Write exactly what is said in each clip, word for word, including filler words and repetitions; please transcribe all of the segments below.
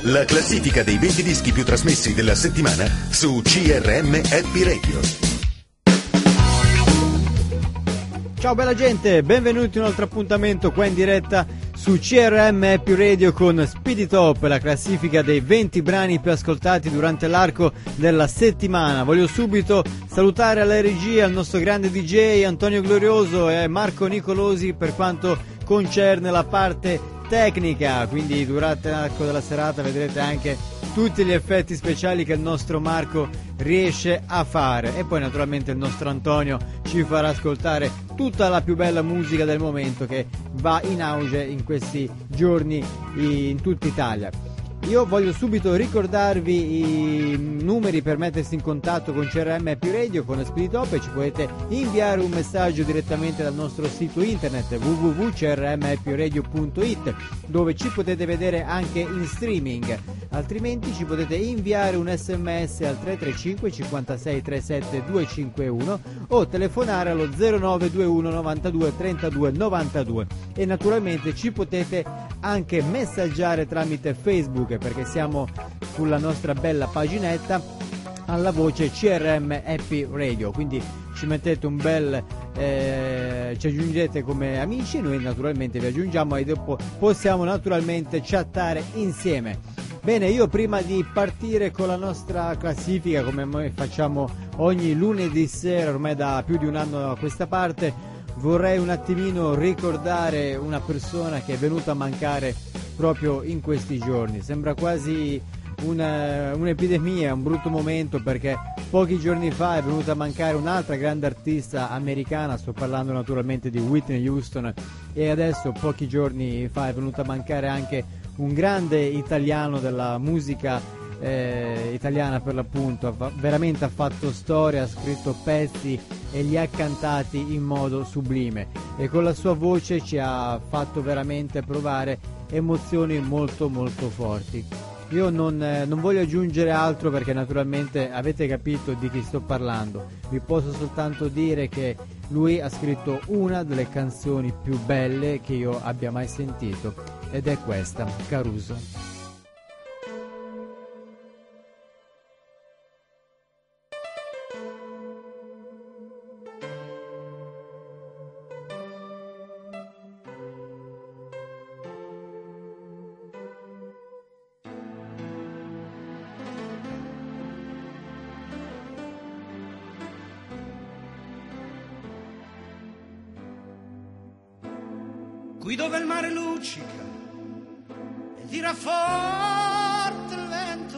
la classifica dei venti dischi più trasmessi della settimana su C R M Happy Radio. Ciao bella gente, benvenuti in un altro appuntamento qua in diretta su C R M Happy Radio con Speedy Top, la classifica dei venti brani più ascoltati durante l'arco della settimana. Voglio subito salutare alla regia il nostro grande D J Antonio Glorioso e Marco Nicolosi per quanto concerne la parte tecnica, quindi durante l'arco della serata vedrete anche tutti gli effetti speciali che il nostro Marco riesce a fare, e poi naturalmente il nostro Antonio ci farà ascoltare tutta la più bella musica del momento che va in auge in questi giorni in tutta Italia. Io voglio subito ricordarvi i numeri per mettersi in contatto con C R M Happy Radio, con Speedy Top, e ci potete inviare un messaggio direttamente dal nostro sito internet w w w punto c r m happy radio punto i t, dove ci potete vedere anche in streaming. Altrimenti ci potete inviare un sms al tre tre cinque cinquantasei trentasette duecentocinquantuno o telefonare allo zero nove due uno novantadue trentadue novantadue, e naturalmente ci potete anche messaggiare tramite Facebook, perché siamo sulla nostra bella paginetta alla voce C R M Happy Radio, quindi ci mettete un bel eh, ci aggiungete come amici, noi naturalmente vi aggiungiamo e dopo possiamo naturalmente chattare insieme. Bene, io prima di partire con la nostra classifica, come noi facciamo ogni lunedì sera ormai da più di un anno a questa parte, vorrei un attimino ricordare una persona che è venuta a mancare proprio in questi giorni. Sembra quasi una, un'epidemia, un brutto momento, perché pochi giorni fa è venuta a mancare un'altra grande artista americana, sto parlando naturalmente di Whitney Houston, e adesso pochi giorni fa è venuta a mancare anche un grande italiano della musica eh, italiana, per l'appunto. Ha, veramente ha fatto storia, ha scritto pezzi e li ha cantati in modo sublime, e con la sua voce ci ha fatto veramente provare emozioni molto molto forti. Io non, eh, non voglio aggiungere altro, perché naturalmente avete capito di chi sto parlando. Vi posso soltanto dire che lui ha scritto una delle canzoni più belle che io abbia mai sentito, ed è questa, Caruso. Qui dove il mare luccica e tira forte il vento,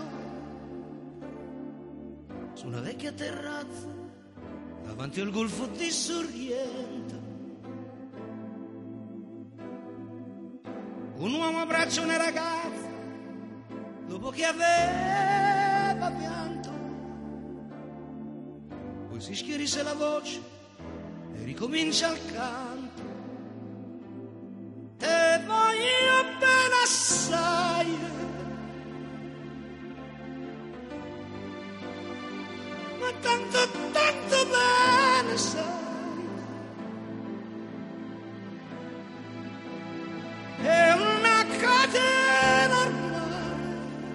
su una vecchia terrazza davanti al golfo di Sorrento, un uomo abbraccia una ragazza dopo che aveva pianto, poi si schierisse la voce e ricomincia il canto. Te voglio bene assai, ma tanto, tanto bene sai, è una catena ormai,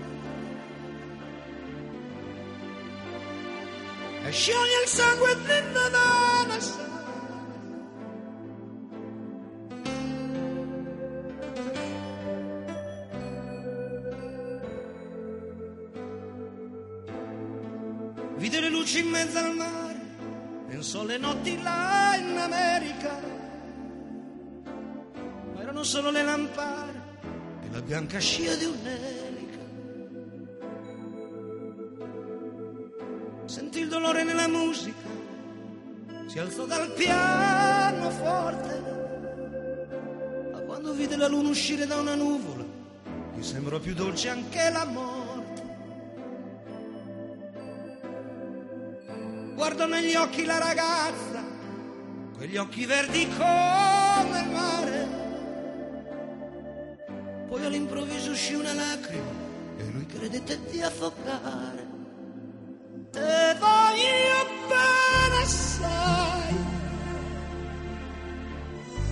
e scioglie il sangue dentro da me sai. Vide le luci in mezzo al mare, pensò le notti là in America, ma erano solo le lampade e la bianca scia di un'elica. Sentì il dolore nella musica, si alzò dal pianoforte, ma quando vide la luna uscire da una nuvola, gli sembrò più dolce anche la morte. Guardò negli occhi la ragazza, quegli occhi verdi come il mare, poi all'improvviso uscì una lacrima e lui credette di affogare. Te voglio bene assai,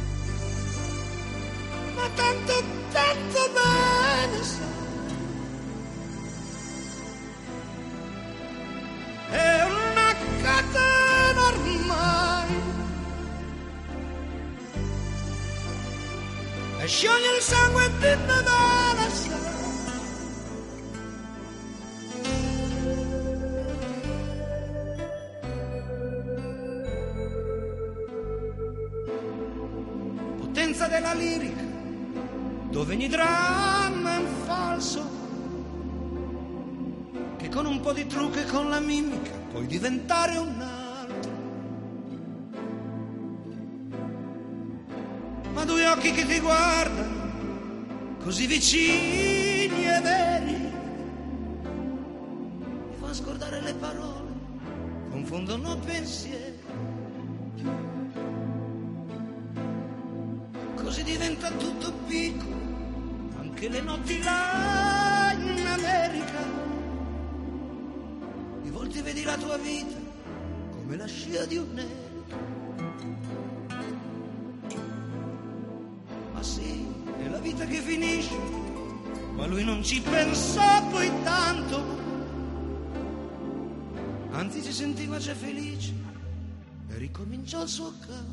ma tanto, tanto bene sai, scioglie il sangue e ti devora assai. Potenza della lirica, dove ogni dramma è un falso, che con un po' di trucco e con la mimica puoi diventare un altro. Ma due occhi che ti guardano, così vicini e veri, mi fanno scordare le parole, confondono pensieri. Così diventa tutto piccolo, anche le notti là in America. Di volte vedi la tua vita come la scia di un'elica. Ma sì, è la vita che finisce, ma lui non ci pensò poi tanto. Anzi si sentiva già felice e ricominciò il suo canto.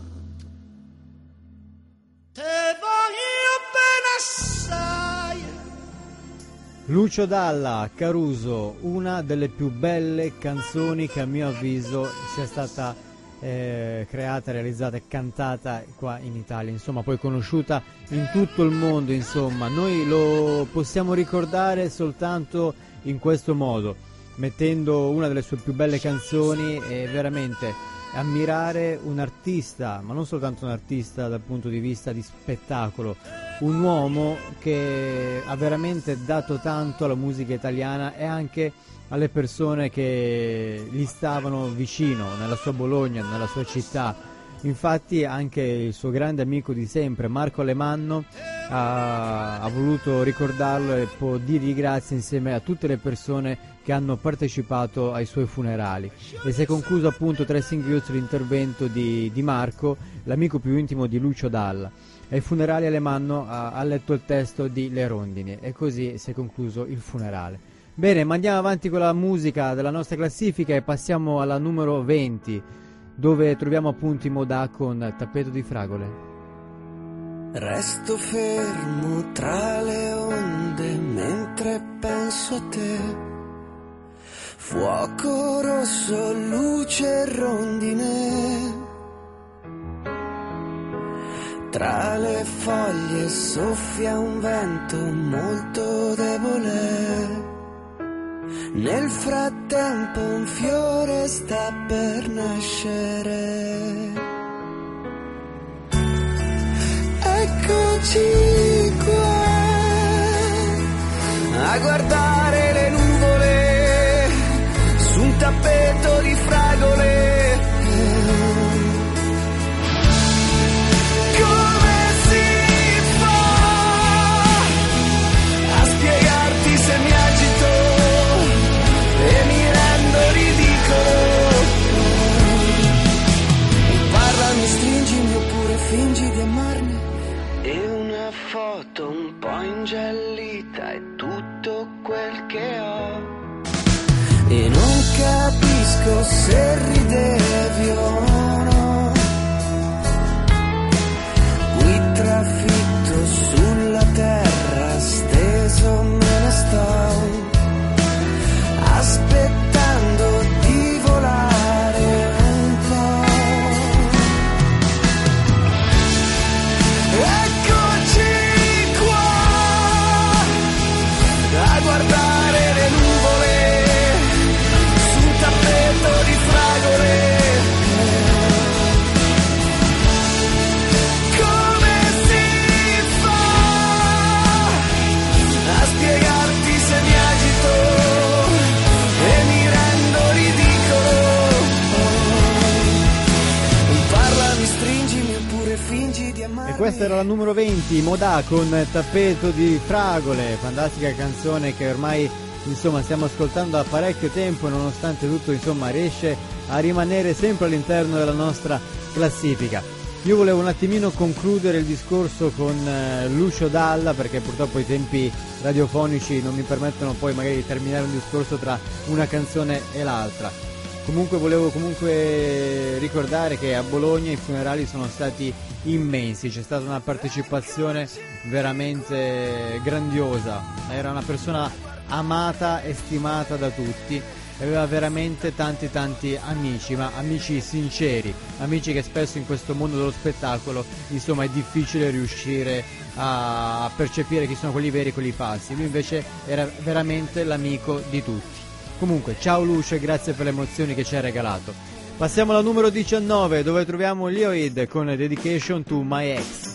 Te voglio bene assai. Lucio Dalla, Caruso, una delle più belle canzoni che a mio avviso sia stata eh, creata, realizzata e cantata qua in Italia, insomma poi conosciuta in tutto il mondo, insomma noi lo possiamo ricordare soltanto in questo modo, mettendo una delle sue più belle canzoni e veramente ammirare un artista, ma non soltanto un artista dal punto di vista di spettacolo, un uomo che ha veramente dato tanto alla musica italiana e anche alle persone che gli stavano vicino, nella sua Bologna, nella sua città. Infatti anche il suo grande amico di sempre, Marco Alemanno, ha, ha voluto ricordarlo e può dirgli grazie insieme a tutte le persone che hanno partecipato ai suoi funerali. E si è concluso appunto tra i singhiozzi l'intervento di, di Marco, l'amico più intimo di Lucio Dalla. Ai funerali Alemanno ha, ha letto il testo di Le Rondini e così si è concluso il funerale. Bene, ma andiamo avanti con la musica della nostra classifica e passiamo alla numero venti, dove troviamo appunto i Modà con Tappeto di Fragole. Resto fermo tra le onde mentre penso a te. Fuoco rosso, luce rondine. Tra le foglie soffia un vento molto debole. Nel frattempo un fiore sta per nascere. Eccoci qua a guardare le nuvole su un tappeto di fragole. Come si fa a spiegarti se mi agito e mi rendo ridicolo? Parlami, stringimi oppure fingi di amarmi. E una foto un po' ingiallita è tutto quel che ho. E non capisco se ridevi o no. Qui trafitto sulla terra, steso me ne sto, aspettando di volare un po'. Eccoci qua a guardare le nuvole su un tappeto di fragole. Come si fa a spiegarti se mi agito e mi rendo ridicolo? Parlami, stringimi oppure fingi di amarmi. E questa era la numero venti, Modà con Tappeto di Fragole, fantastica canzone che ormai insomma stiamo ascoltando da parecchio tempo e nonostante tutto insomma riesce a rimanere sempre all'interno della nostra classifica. Io volevo un attimino concludere il discorso con eh, Lucio Dalla, perché purtroppo i tempi radiofonici non mi permettono poi magari di terminare un discorso tra una canzone e l'altra. Comunque volevo comunque ricordare che a Bologna i funerali sono stati immensi, c'è stata una partecipazione veramente grandiosa, era una persona amata e stimata da tutti, aveva veramente tanti tanti amici, ma amici sinceri, amici che spesso in questo mondo dello spettacolo insomma è difficile riuscire a percepire chi sono quelli veri e quelli falsi. Lui invece era veramente l'amico di tutti. Comunque, ciao Lucio e grazie per le emozioni che ci hai regalato. Passiamo alla numero diciannove, dove troviamo Lioid con Dedication to My Ex.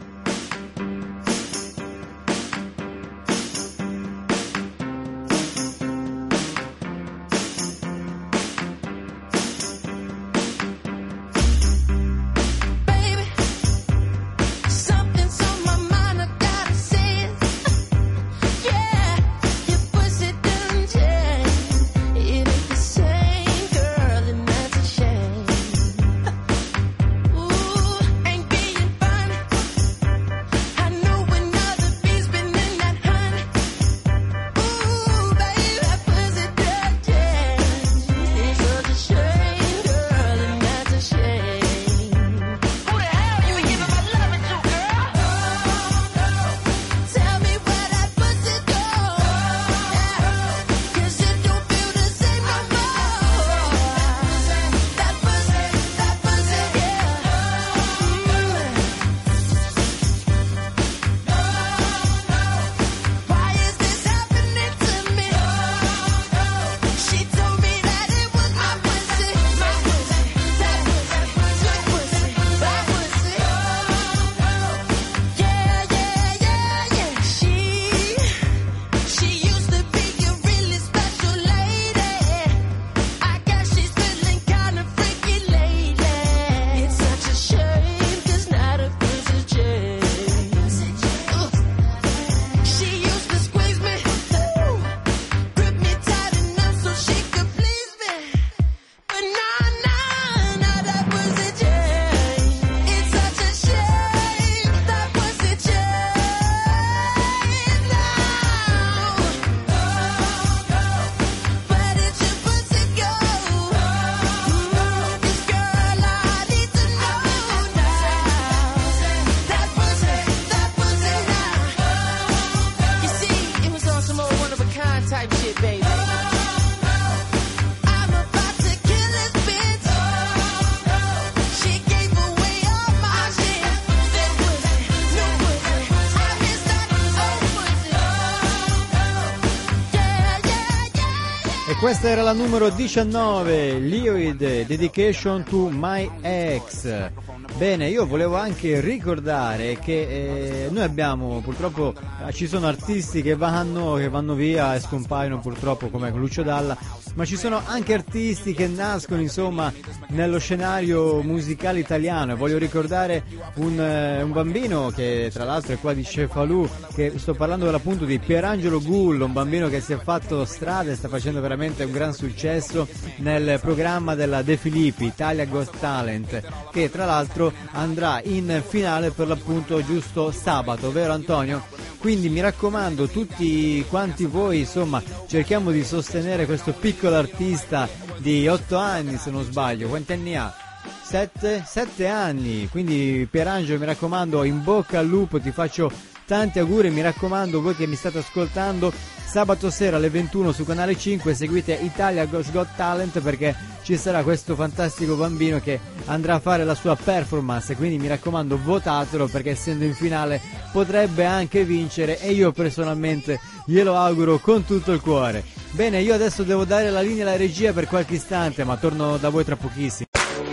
Questa era la numero diciannove, Lioid, Dedication to My Ex. Bene, io volevo anche ricordare che eh, noi abbiamo purtroppo, eh, ci sono artisti che vanno, che vanno via e scompaiono purtroppo come Lucio Dalla, ma ci sono anche artisti che nascono insomma nello scenario musicale italiano. E voglio ricordare un, eh, un bambino che tra l'altro è qua di Cefalù, che sto parlando appunto di Pierangelo Gullo, un bambino che si è fatto strada e sta facendo veramente un gran successo nel programma della De Filippi, Italia Got Talent, che tra l'altro andrà in finale per l'appunto giusto sabato, vero Antonio? Quindi mi raccomando, tutti quanti voi insomma cerchiamo di sostenere questo piccolo artista di otto anni se non sbaglio. Quanti anni ha? Sette? Sette anni, quindi Pierangelo mi raccomando, in bocca al lupo, ti faccio tanti auguri, mi raccomando voi che mi state ascoltando, sabato sera alle ventuno su Canale cinque seguite Italia Got Talent, perché ci sarà questo fantastico bambino che andrà a fare la sua performance, quindi mi raccomando votatelo, perché essendo in finale potrebbe anche vincere e io personalmente glielo auguro con tutto il cuore. Bene, io adesso devo dare la linea alla regia per qualche istante, ma torno da voi tra pochissimo.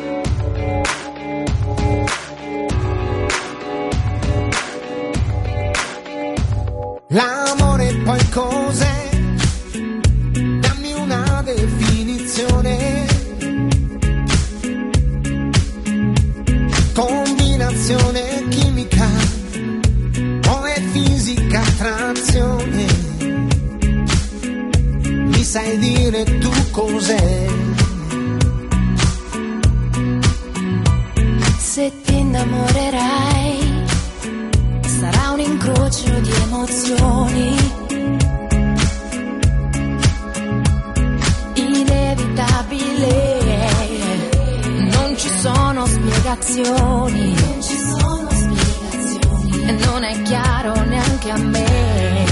L'amore poi cos'è? Dammi una definizione. Combinazione chimica o è fisica attrazione? Mi sai dire tu cos'è? Se ti innamorerai sarà un incrocio di emozioni, inevitabile. spiegazioni, non ci sono spiegazioni, e non è chiaro neanche a me.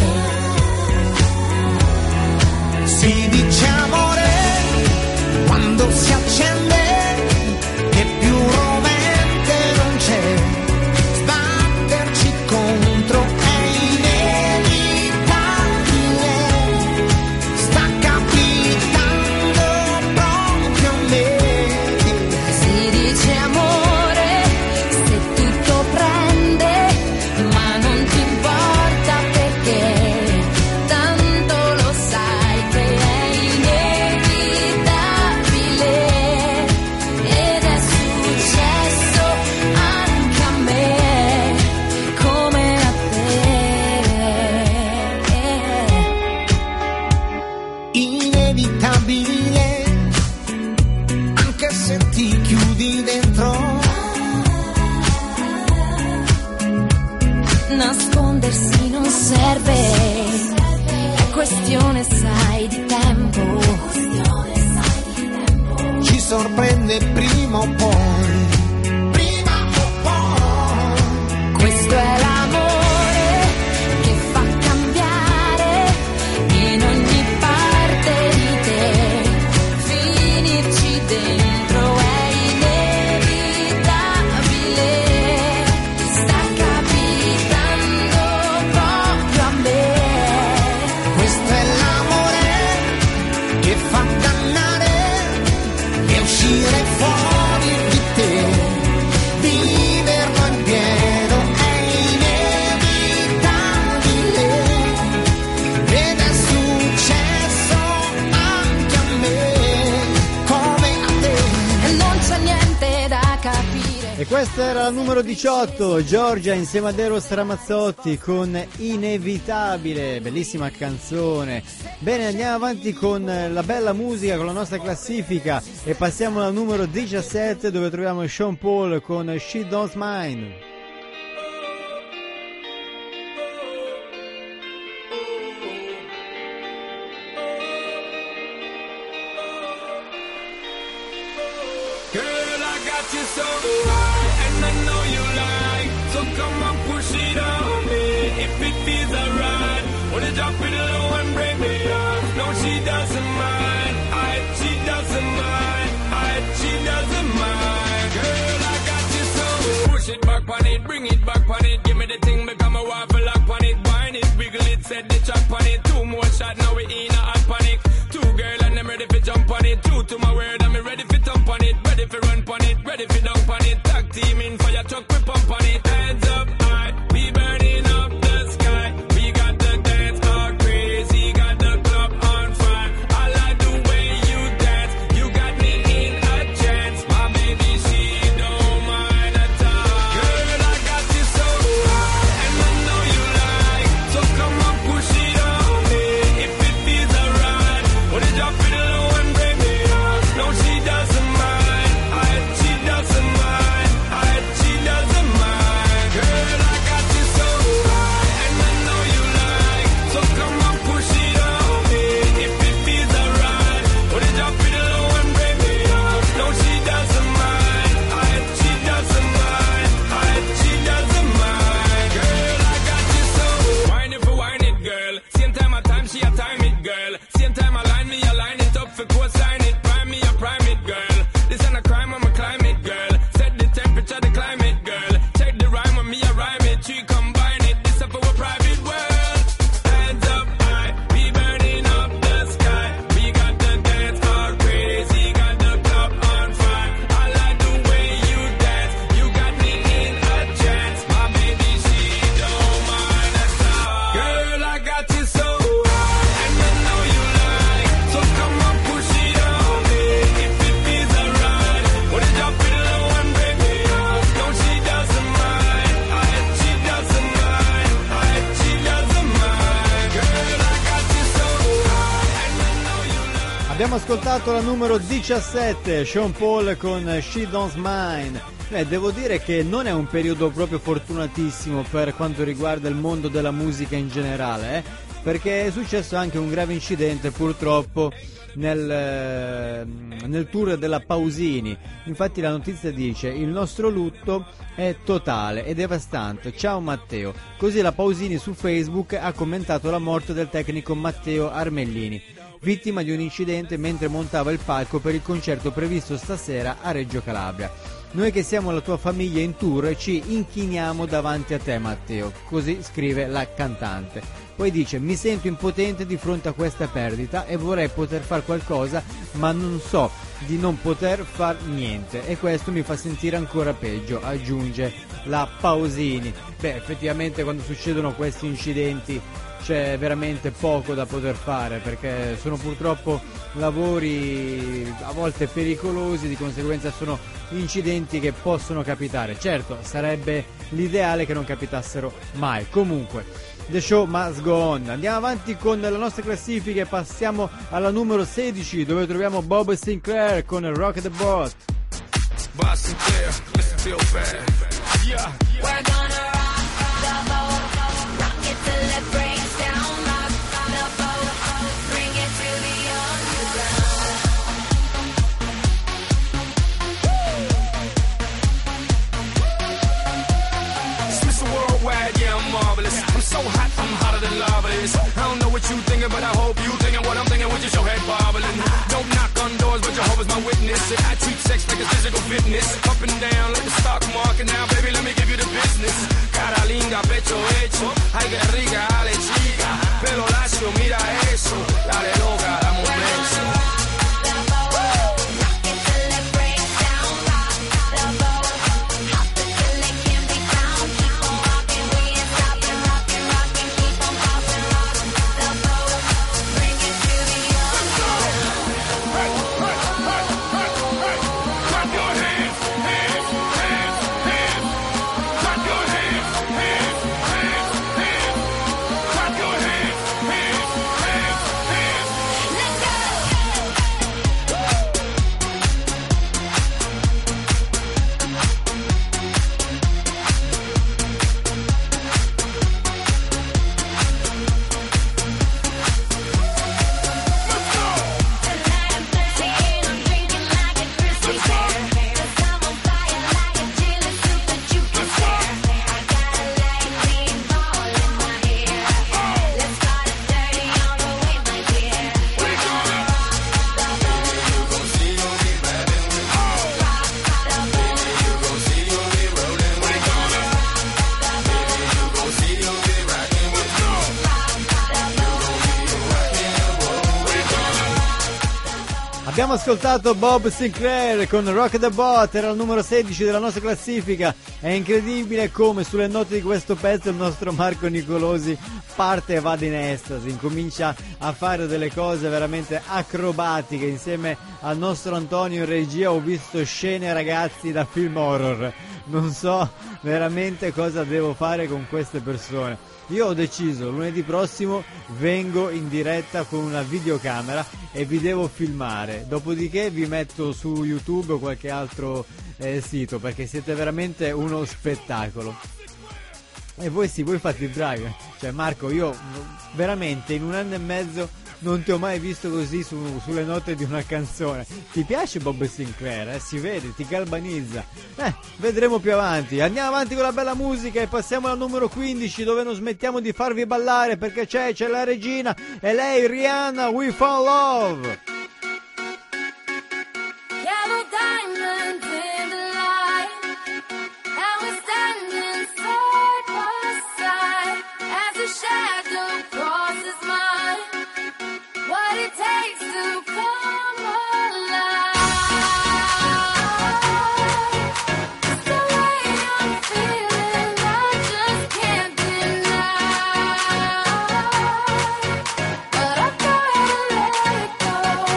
Si dice amore quando si accende, che più rovente non c'è, sbatterci contro è inevitabile, sta capitando proprio a me. Si dice amore se tutto prende, ma non ti importa perché tanto lo sai che è inevitabile, ed è successo anche a me come a te. Inevitabile, anche se ti chiudi dentro. Nascondersi non serve, è questione, sai, di tempo. Ci sorprende prima o poi, prima o poi. Questo è l'amore che fa cambiare in ogni parte di te, finirci dentro è inevitabile, sta capitando proprio a me. Questo è l'amore che fa dannare e uscire fuori di te, viverlo in pieno è inevitabile, ed è successo anche a me come a te. E non c'è niente da capire. E questa era la numero diciotto, Giorgia insieme ad Eros Ramazzotti con Inevitabile, bellissima canzone. Bene, andiamo avanti con la bella musica, con la nostra classifica, e passiamo al numero diciassette dove troviamo Sean Paul con She Don't Mind. Girl, I got you so high, and I know you like, so come on, push it on me, if it feels alright. Wanna drop it low and break me up. No, she doesn't mind, I, she doesn't mind, I, she doesn't mind. Girl, I got you so. Push it back on it, bring it back on it, give me the thing, become a waffle lock on it, wine it, wiggle it, set the chop on it. Two more shots, now we in a hot panic. Two girl and I'm ready for jump on it. Two to my word, I'm ready for thump on it. Ready for run on it, ready for dunk on it. Tag team in fire truck, we pump on it. Hands up high, we burning up the sky. We got the dance all crazy, got the club on fire. I like the way you dance, you got me in a trance. My baby, she don't mind at all. Girl, I got you so high, and I know you like, so come on, push it on me, if it feels alright. Wanna drop it low and bring me up. No, she doesn't mind, I, she doesn't mind, I, she doesn't mind. Girl, I got you so high, and I know you like, so come on, push it on me, if it feels alright. Wanna drop it low and bring me up. No, she doesn't mind, I, she doesn't mind, I, she doesn't mind. Girl, I got you so. Wine it for wine it, girl. Same time I time, she a time it, girl. Same time I line me, I line it up for co-sign it. Prime me, I prime it, girl. This ain't a crime, I'm a climate, girl. Set the temperature, the climate, girl. Check the rhyme on me, I rhyme it. She combine it, this up for a private world. Hands up high, we burning up the sky. We got the dance all crazy, got the club on fire. I like the way you dance, you got me in a trance. My baby, she don't mind at all. Girl, I got you so high, and I know you like, so come on, push it on me, if it feels alright. Wanna drop it low and bring me up. No, she doesn't mind, I, she doesn't mind, I, she doesn't mind. Girl, I got you so high, and I know you like. Abbiamo ascoltato la numero diciassette, Sean Paul con She Don't Mind. Beh, devo dire che non è un periodo proprio fortunatissimo per quanto riguarda il mondo della musica in generale, eh? perché è successo anche un grave incidente purtroppo nel, nel tour della Pausini. Infatti la notizia dice: il nostro lutto è totale e devastante, ciao Matteo. Così la Pausini su Facebook ha commentato la morte del tecnico Matteo Armellini, vittima di un incidente mentre montava il palco per il concerto previsto stasera a Reggio Calabria. Noi che siamo la tua famiglia in tour ci inchiniamo davanti a te Matteo, così scrive la cantante. Poi dice: mi sento impotente di fronte a questa perdita e vorrei poter fare qualcosa ma non so di non poter far niente e questo mi fa sentire ancora peggio, aggiunge la Pausini. Beh, effettivamente quando succedono questi incidenti c'è veramente poco da poter fare, perché sono purtroppo lavori a volte pericolosi, di conseguenza sono incidenti che possono capitare. Certo, sarebbe l'ideale che non capitassero mai. Comunque, the show must go on. Andiamo avanti con la nostra classifica e passiamo alla numero sedici, dove troviamo Bob Sinclair con Rock the Boat. Bob Sinclair, listen feel bad. Yeah. We're gonna rock the boat, rock it till it breaks down, rock the boat, bring it to the underground. It's Mister Worldwide, yeah, I'm marvelous. I'm so hot, I'm hotter than lava is. I don't know what you thinking, but I hope you thinking what I'm thinking with your head bobbling. Don't knock on doors, but Jehovah's my witness. And I treat sex like it's physical fitness. Up and down like the stock market. Now, baby, let me give you the business. Cara linda, pecho hecho. Ay, que rica, dale chica. Pelo lacio, mira eso. Dale loca, dame un beso. Abbiamo ascoltato Bob Sinclair con Rock the Boat, era il numero sedici della nostra classifica. È incredibile come sulle note di questo pezzo il nostro Marco Nicolosi parte e va in estasi, incomincia a fare delle cose veramente acrobatiche. Insieme al nostro Antonio in regia ho visto scene, ragazzi, da film horror. Non so veramente cosa devo fare con queste persone. Io ho deciso, lunedì prossimo vengo in diretta con una videocamera e vi devo filmare, dopodiché vi metto su YouTube o qualche altro eh, sito, perché siete veramente uno spettacolo. E voi sì, voi fate il drive. Cioè Marco, io veramente in un anno e mezzo non ti ho mai visto così su, sulle note di una canzone. Ti piace Bob Sinclair? Eh? Si vede, ti galvanizza. Eh, vedremo più avanti. Andiamo avanti con la bella musica e passiamo al numero quindici, dove non smettiamo di farvi ballare, perché c'è, c'è la regina e lei, Rihanna, We Fall Love. Yellow diamonds in the light, and we're standing side by side as a shadow crosses mine. What it takes to come alive. It's the way I'm feeling, I just can't deny. But I've gotta let it go.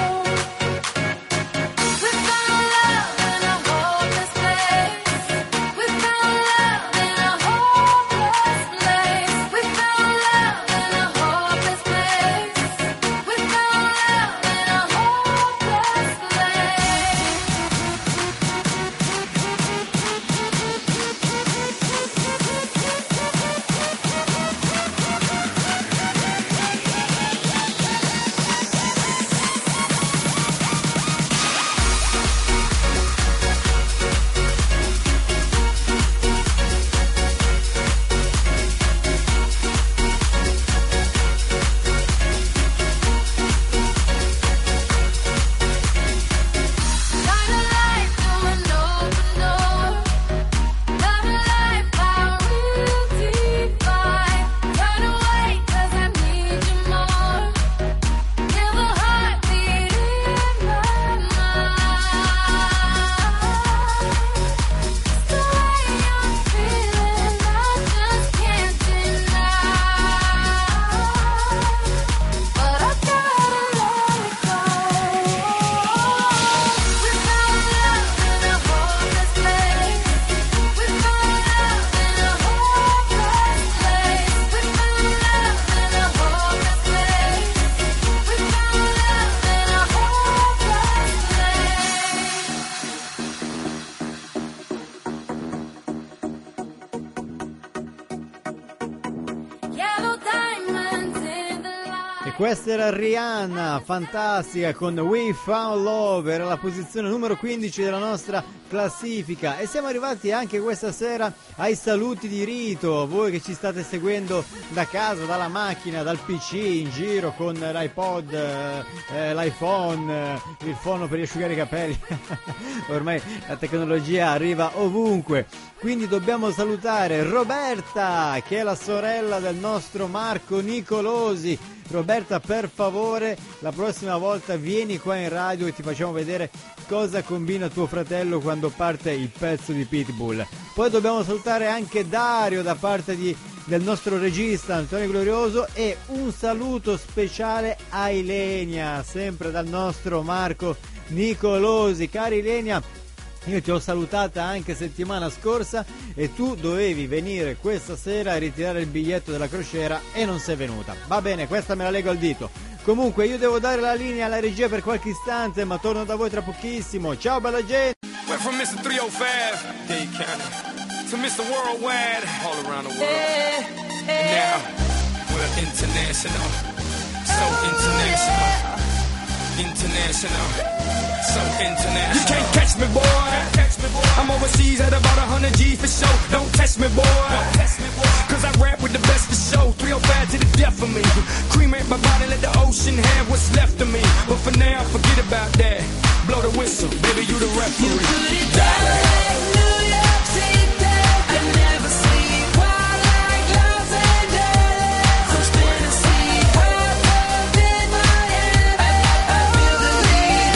questa era Rihanna, fantastica, con We Found Love, era la posizione numero quindici della nostra classifica. E siamo arrivati anche questa sera ai saluti di rito, voi che ci state seguendo da casa, dalla macchina, dal P C, in giro con l'iPod, eh, l'iPhone, eh, il fono per asciugare i capelli. Ormai la tecnologia arriva ovunque, quindi dobbiamo salutare Roberta, che è la sorella del nostro Marco Nicolosi. Roberta, per favore, la prossima volta vieni qua in radio e ti facciamo vedere cosa combina tuo fratello quando parte il pezzo di Pitbull. Poi dobbiamo salutare anche Dario da parte di, del nostro regista Antonio Glorioso, e un saluto speciale a Ilenia, sempre dal nostro Marco Nicolosi. Cara Ilenia, io ti ho salutata anche settimana scorsa e tu dovevi venire questa sera a ritirare il biglietto della crociera e non sei venuta. Va bene, questa me la leggo al dito. Comunque io devo dare la linea alla regia per qualche istante, ma torno da voi tra pochissimo. Ciao bella gente! Went from mister three oh five, Dade County, to mister Worldwide, all around the world. Now, we're international, so international. International, so international. You can't catch me, boy. Catch me, boy. I'm overseas at about a hundred G's for show. Don't test me, boy. Don't test me, boy. Cause I rap with the best for show. three oh five to the death of me. Cremate my body, let the ocean have what's left of me. But for now, forget about that. Blow the whistle, baby, you the referee. You put it down like New York City. I never sleep while like Los Angeles. I'm spinning sleep hard up in Miami. I feel the need,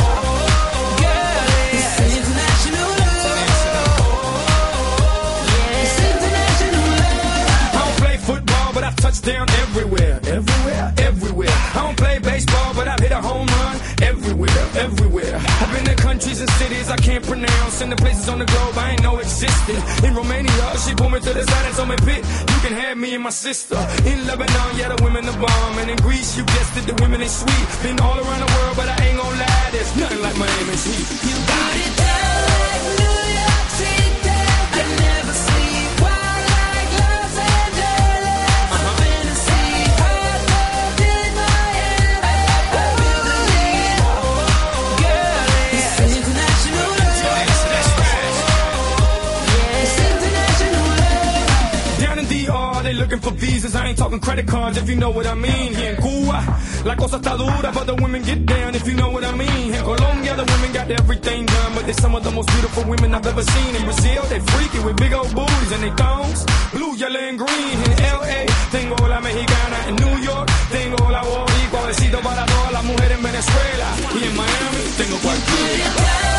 girl. It's international love. It's international love. I don't play football, but I've touched down everywhere, everywhere, everywhere. I don't play baseball, but I've hit a home run everywhere, everywhere. I've been to countries and cities I can't pronounce, and the places on the globe I ain't know existed. In Romania, she pulled me to the side and told me, Pit, you can have me and my sister. In Lebanon, yeah, the women are bomb, and in Greece, you guessed it, the women ain't sweet. Been all around the world, but I ain't gon' lie, there's nothing like Miami's heat. You put it down like New York City. I never sleep while like Los Angeles. I'm spinning sleep hard up in Miami. I feel the need, girl. It's international love. It's international love. Down in D R, they looking for visas. I ain't talking credit cards, if you know what I mean. Here in Cuba, la cosa está dura, but the women get down, if you know what I mean. In Colombia, the women got everything done, but they're some of the most beautiful women I've ever seen. In Brazil, they freaky with big old booties and they thongs, blue, yellow, and green. In L A, tengo la mexicana. In New York, tengo la boricua. Besito para todas las mujeres en Venezuela. Y en Miami, tengo cualquiera.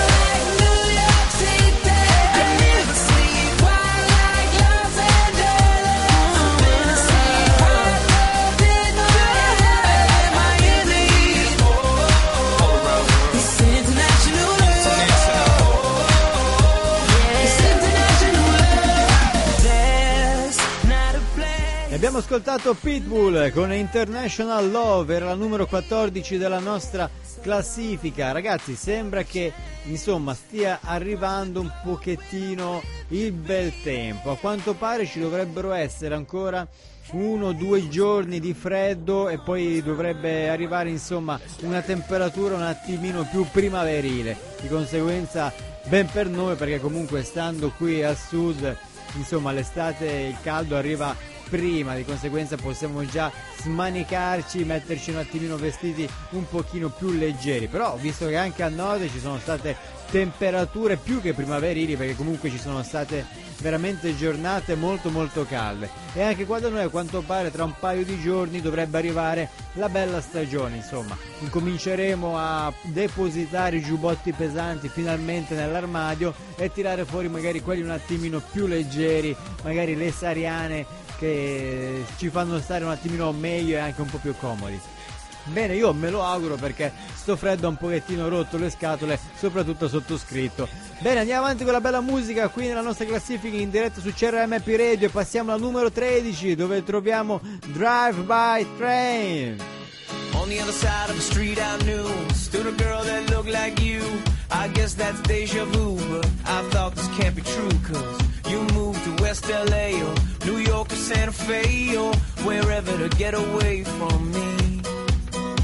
Abbiamo ascoltato Pitbull con International Love, era la numero quattordici della nostra classifica. Ragazzi, sembra che insomma stia arrivando un pochettino il bel tempo. A quanto pare ci dovrebbero essere ancora uno o due giorni di freddo e poi dovrebbe arrivare insomma una temperatura un attimino più primaverile. Di conseguenza ben per noi, perché comunque stando qui al sud insomma l'estate, il caldo arriva prima, di conseguenza possiamo già smanicarci, metterci un attimino vestiti un pochino più leggeri. Però visto che anche al nord ci sono state temperature più che primaverili, perché comunque ci sono state veramente giornate molto molto calde, e anche qua da noi a quanto pare tra un paio di giorni dovrebbe arrivare la bella stagione. Insomma, incominceremo a depositare i giubbotti pesanti finalmente nell'armadio e tirare fuori magari quelli un attimino più leggeri, magari le sariane che ci fanno stare un attimino meglio e anche un po' più comodi. Bene, io me lo auguro, perché sto freddo ha un pochettino rotto le scatole, soprattutto sottoscritto. Bene, andiamo avanti con la bella musica qui nella nostra classifica in diretta su C R M P Radio e passiamo al numero tredici, dove troviamo Drive By Train. On the other side of the street I knew stood a girl that looked like you. I guess that's deja vu, but I thought this can't be true, cause you moved to West L A or New York or Santa Fe or wherever to get away from me.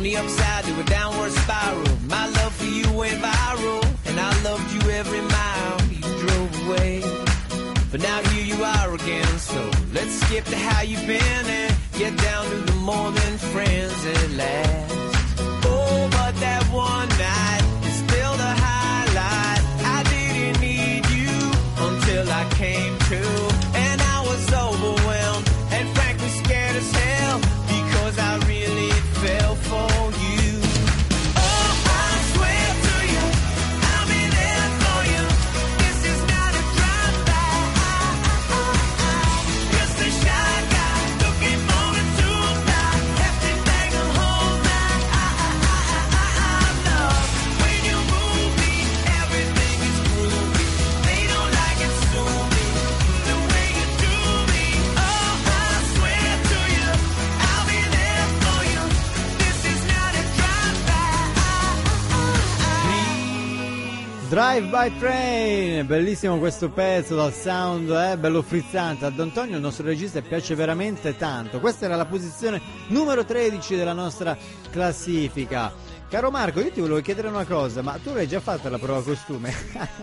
On the upside to a downward spiral. My love for you went viral, and I loved you every mile you drove away. But now here you are again, so let's skip to how you've been and get down to the more than friends at last. Oh, but that one night is still the highlight. I didn't need you until I came to, and I was overwhelmed and frankly scared as hell because I really fell for you. Oh, I swear to you, I'll be there for you. This is not a drive-by. Just a shy guy looking for a two-ply. Have to bang a whole night. I love when you move me. Everything is groovy. They don't like it, sue me. The way you do me. Oh, I swear to you, I'll be there for you. This is not a drive-by. Drive by Train, bellissimo questo pezzo dal sound, eh? Bello frizzante. Ad Antonio, il nostro regista, piace veramente tanto. Questa era la posizione numero tredici della nostra classifica. Caro Marco, io ti volevo chiedere una cosa, ma tu hai già fatto la prova costume?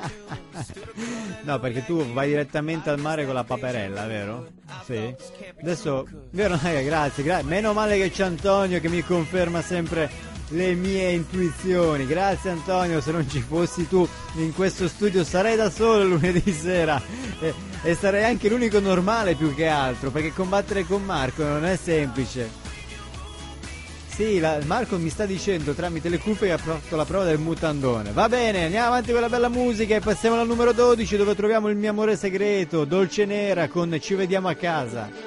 No, perché tu vai direttamente al mare con la paperella, vero? Sì. Adesso, vero? Eh, grazie, grazie. Meno male che c'è Antonio che mi conferma sempre le mie intuizioni. Grazie Antonio, se non ci fossi tu in questo studio sarei da solo lunedì sera e, e sarei anche l'unico normale più che altro, perché combattere con Marco non è semplice. Sì, la, Marco mi sta dicendo tramite le cuffie che ha fatto la prova del mutandone. Va bene, andiamo avanti con la bella musica e passiamo al numero dodici, dove troviamo Il mio amore segreto, Dolce Nera con Ci vediamo a casa.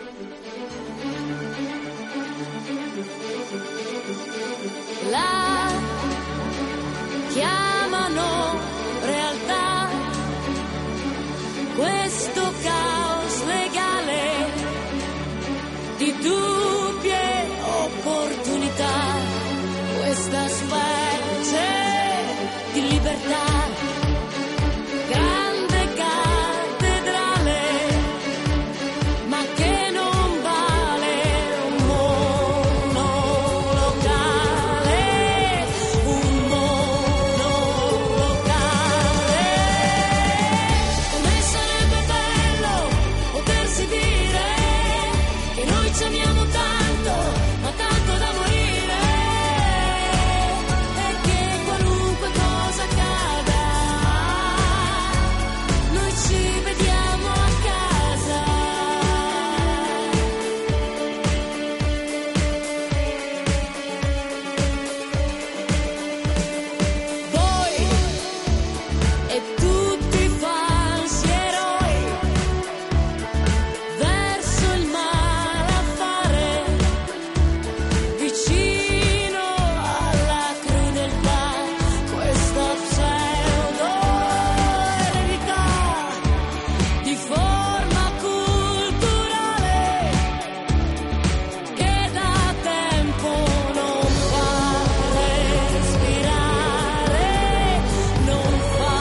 La chiamano realtà questo caos legale di dubbie opportunità, questa specie di libertà, grande cattedrale, ma che non vale un monolocale, un monolocale. Come sarebbe bello potersi dire che noi ci amiamo tanto, ma tanto da morire, e che qualunque cosa accada, noi ci vediamo a casa. Voi e tutti i falsi eroi verso il malaffare, vicino alla crudeltà, questa pseudo-eredità di forma culturale che da tempo non fa respirare, non fa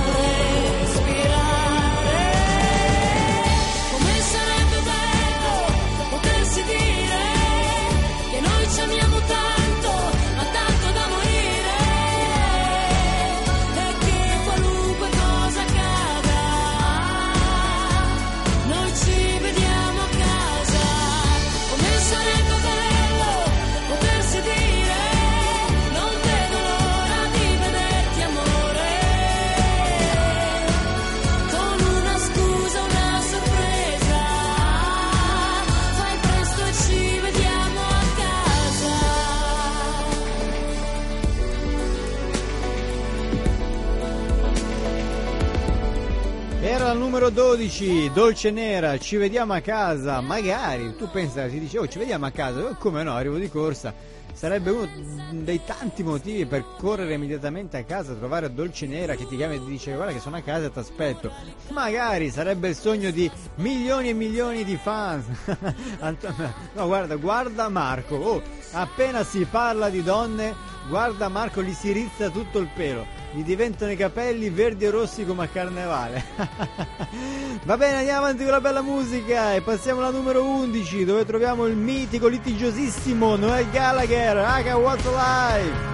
respirare. Come sarebbe bello potersi dire che noi ci amiamo tanto, ma tanto da morire, e che qualunque cosa accada, noi ci vediamo a casa. Come sarebbe bello potersi dire non vedo l'ora di vederti amore, con una scusa, una sorpresa, fai presto e ci vediamo a casa. Era al numero dodici, Dolce Nera, Ci vediamo a casa. Magari, tu pensa, si dice, oh, ci vediamo a casa, oh, come no, arrivo di corsa. Sarebbe uno dei tanti motivi per correre immediatamente a casa, trovare Dolce Nera che ti chiama e ti dice guarda che sono a casa e ti aspetto. Magari sarebbe il sogno di milioni e milioni di fans. Antonio, no, guarda, guarda Marco, oh, appena si parla di donne, guarda Marco, gli si rizza tutto il pelo. gli diventano i capelli verdi e rossi come a carnevale. Va bene, andiamo avanti con la bella musica e passiamo alla numero undici, dove troviamo il mitico, litigiosissimo Noel Gallagher, I Got What's Alive.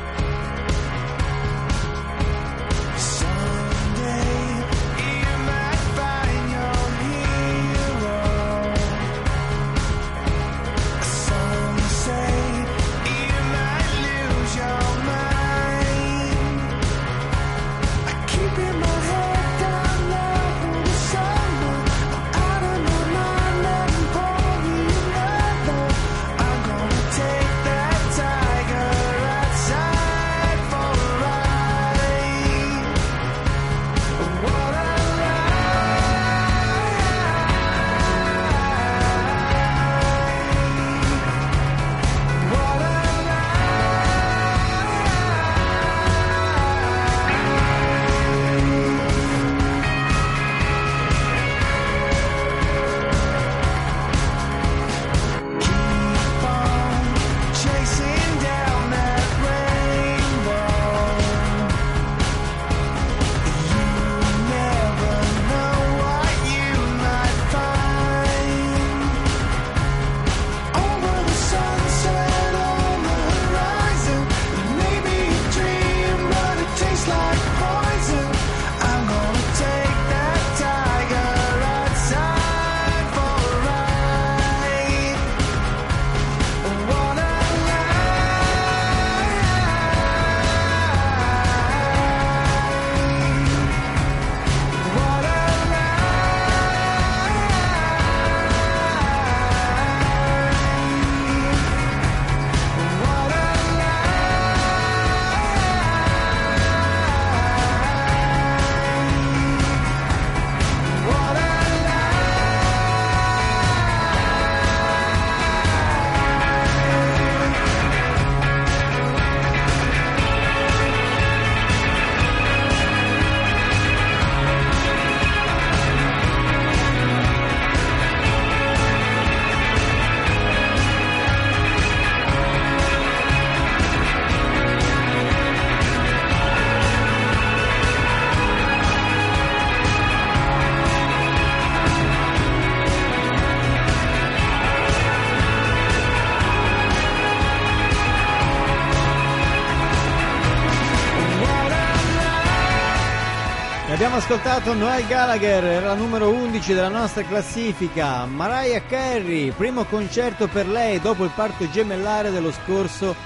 Abbiamo ascoltato Noel Gallagher, era la numero undici della nostra classifica. Mariah Carey, primo concerto per lei dopo il parto gemellare dello scorso,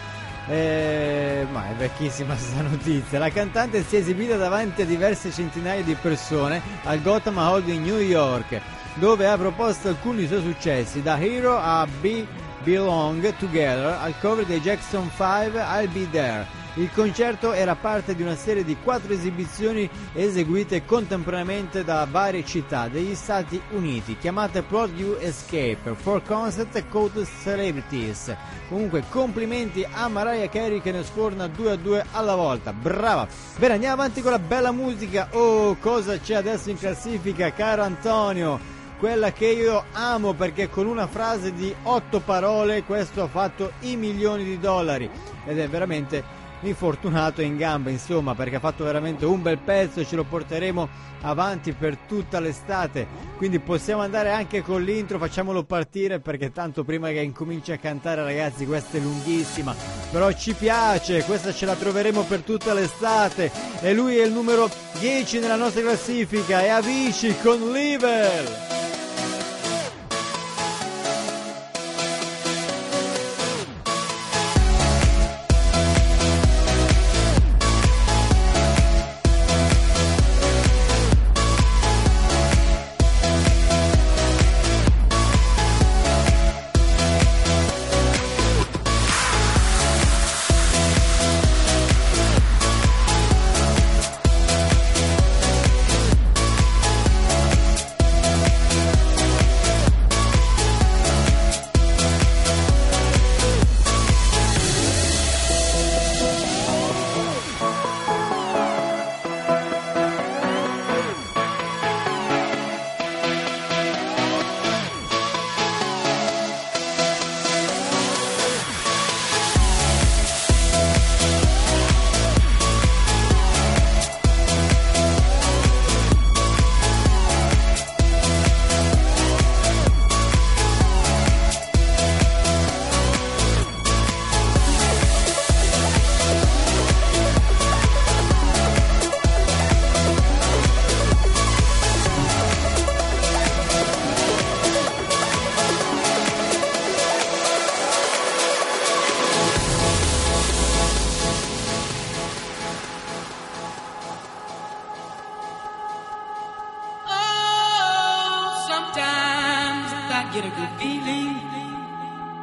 eh, ma è vecchissima questa notizia. La cantante si è esibita davanti a diverse centinaia di persone al Gotham Hall di New York, dove ha proposto alcuni dei suoi successi, da Hero a Be Belong Together, al cover dei Jackson cinque, I'll Be There. Il concerto era parte di una serie di quattro esibizioni eseguite contemporaneamente da varie città degli Stati Uniti, chiamate Plot You Escape, for Concert Code Celebrities. Comunque complimenti a Mariah Carey che ne sforna due a due alla volta, brava! Bene, andiamo avanti con la bella musica. Oh, cosa c'è adesso in classifica, caro Antonio? Quella che io amo, perché con una frase di otto parole questo ha fatto i milioni di dollari ed è veramente infortunato in gamba, insomma, perché ha fatto veramente un bel pezzo e ce lo porteremo avanti per tutta l'estate, quindi possiamo andare anche con l'intro, facciamolo partire, perché tanto prima che incominci a cantare, ragazzi, questa è lunghissima, però ci piace, questa ce la troveremo per tutta l'estate e lui è il numero dieci nella nostra classifica, è Avicii con Liver.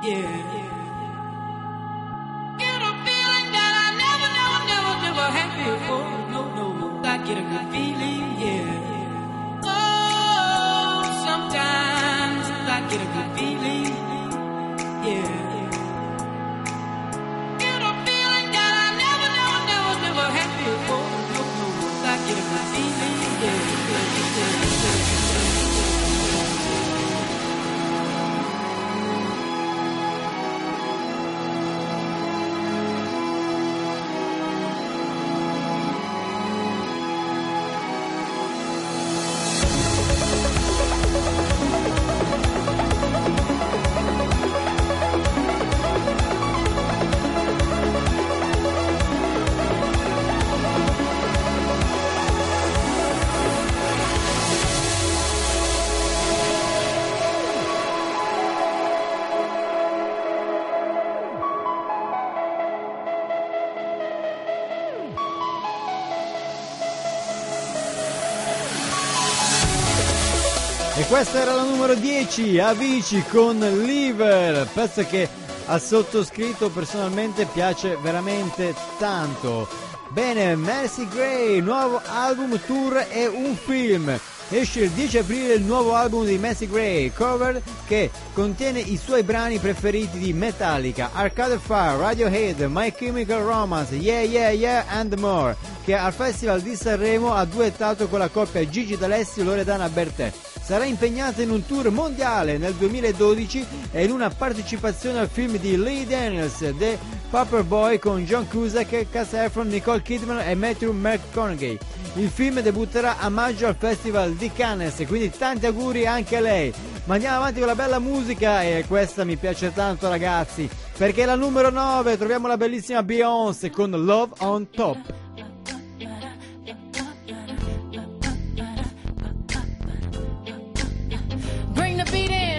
yeah. Get a feeling that I never, never, never, never had before. No, no, I get a good feeling, yeah. Oh, sometimes I get a good feeling, yeah. Get a feeling that I never, never, never, never had before. No, no, I get a good feeling, yeah, yeah, yeah, yeah. E questa era la numero dieci, Avicii con Liver, pezzo che al sottoscritto personalmente piace veramente tanto. Bene, Macy Gray, nuovo album, tour e un film. Esce il dieci aprile il nuovo album di Macy Gray, Cover, che contiene i suoi brani preferiti di Metallica, Arcade Fire, Radiohead, My Chemical Romance, Yeah Yeah Yeah and More, che al Festival di Sanremo ha duettato con la coppia Gigi D'Alessio e Loredana Bertè. Sarà impegnata in un tour mondiale nel duemiladodici e in una partecipazione al film di Lee Daniels, The Paperboy, con John Cusack, Cass Efron, Nicole Kidman e Matthew McConaughey. Il film debutterà a maggio al Festival di Cannes, quindi tanti auguri anche a lei. Ma andiamo avanti con la bella musica, e questa mi piace tanto, ragazzi, perché è la numero nove, troviamo la bellissima Beyoncé con Love on Top. Bring the beat in.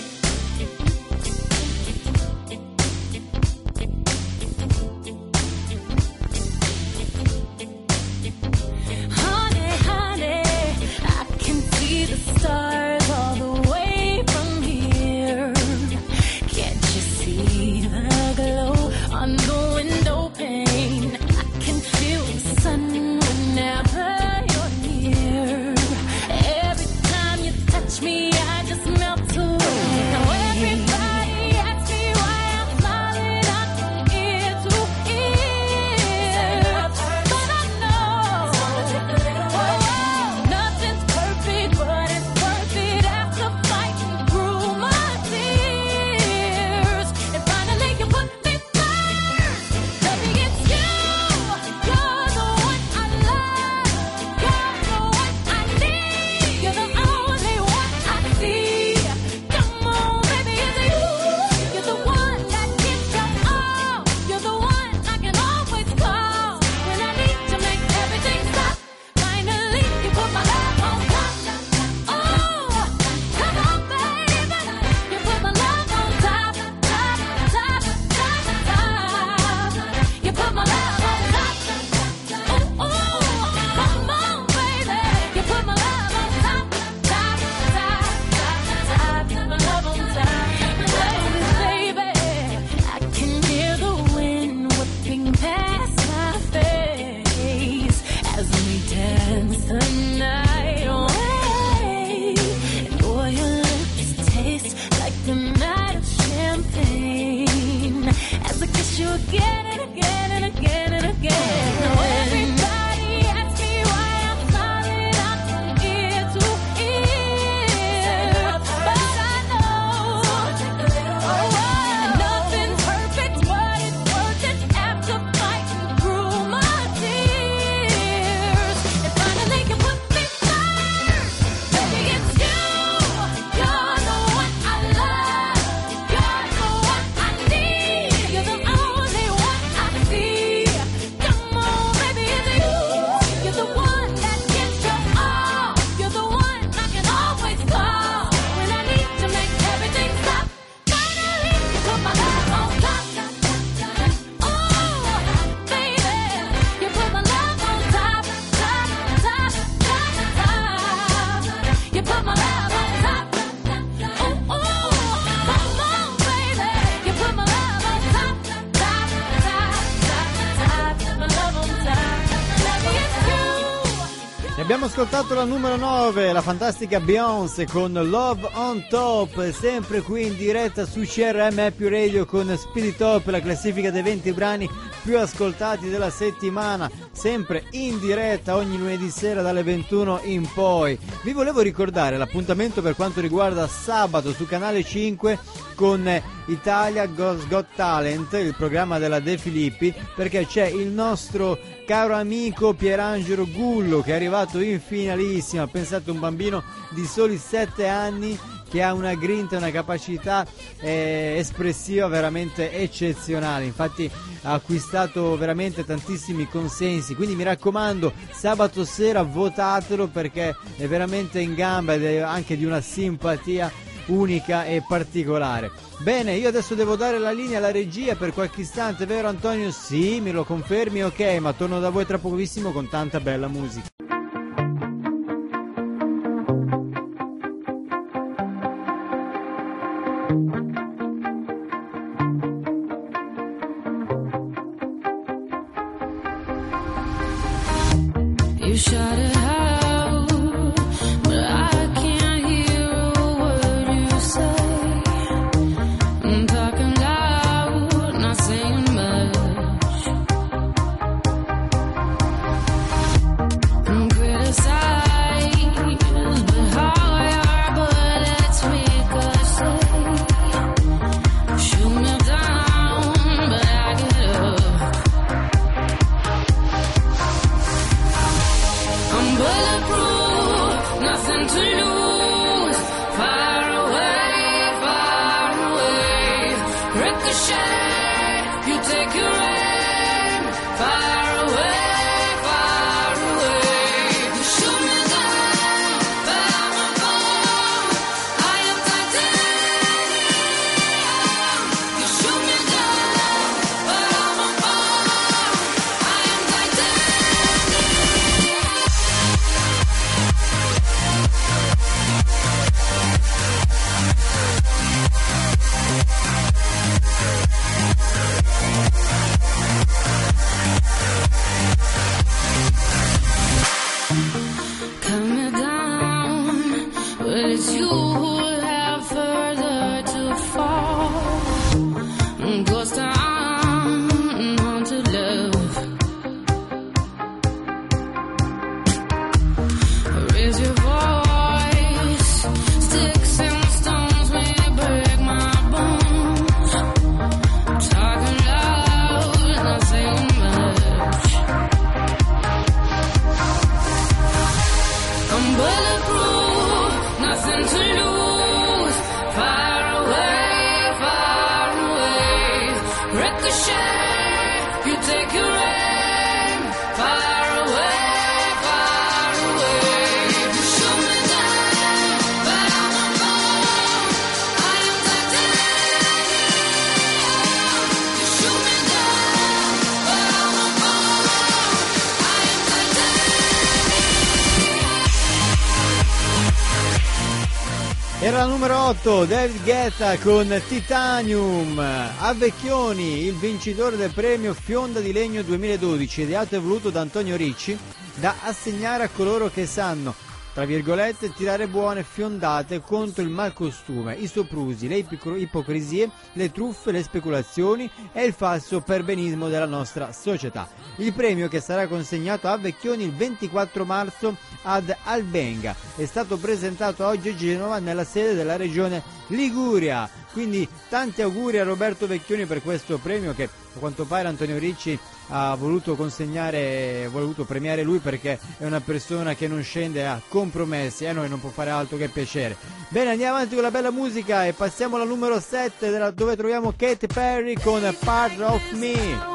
Honey, honey, I can see the stars all the way from here. Can't you see the glow on the window pane? I can feel Abbiamo ascoltato la numero nove, la fantastica Beyoncé con Love on Top, sempre qui in diretta su C R M Happy Radio con Speedy Top, la classifica dei venti brani più ascoltati della settimana, sempre in diretta ogni lunedì sera dalle ventuno in poi. Vi volevo ricordare l'appuntamento per quanto riguarda sabato su Canale cinque con Italia Got Talent, il programma della De Filippi, perché c'è il nostro caro amico Pierangelo Gullo che è arrivato in finalissima. Pensate, un bambino di soli sette anni che ha una grinta e una capacità eh, espressiva veramente eccezionale, infatti ha acquistato veramente tantissimi consensi, quindi mi raccomando, sabato sera votatelo perché è veramente in gamba ed è anche di una simpatia unica e particolare. Bene, io adesso devo dare la linea alla regia per qualche istante, vero Antonio? Sì, me lo confermi? Ok, ma torno da voi tra pochissimo con tanta bella musica. You shut it out, but I can't hear a word you say. I'm talking loud, not saying much. I'm criticized, but how your bullets make us say. Shoot me down, but I get up. I'm bulletproof, nothing to lose. Far away, far away. Ricochet, you take your aim. Far away, far away. You shoot me down, but I'm a bomb. I am titanium. You shoot me down, but I'm a bomb. I am titanium. Cut me down, but it's you who have further to fall. Ghost town, haunted love. Raise your voice, sticks and stones may break my bones. Talking loud, not saying much. I'm bulletproof, nothing to lose. Far away, far away. Ricochet, you take your aim. Far away, far away. You shoot me down, but I'm a bomb. I am titanium. You shoot me down, but I'm a bomb. I am titanium. Era la numero otto, David Guetta con Titanium. A Vecchioni, il vincitore del premio Fionda di Legno duemiladodici, ideato e voluto da Antonio Ricci, da assegnare a coloro che sanno, tra virgolette, tirare buone fiondate contro il malcostume, i soprusi, le ipocr- ipocrisie, le truffe, le speculazioni e il falso perbenismo della nostra società. Il premio, che sarà consegnato a Vecchioni il ventiquattro marzo ad Albenga, è stato presentato oggi a Genova nella sede della regione Liguria. Quindi tanti auguri a Roberto Vecchioni per questo premio che a quanto pare Antonio Ricci ha voluto consegnare, ha voluto premiare lui perché è una persona che non scende a compromessi e a noi non può fare altro che piacere. Bene, andiamo avanti con la bella musica e passiamo alla numero sette della, dove troviamo Katy Perry con Part of Me.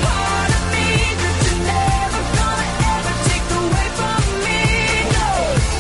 Part of me that you're never gonna ever take away from me. No.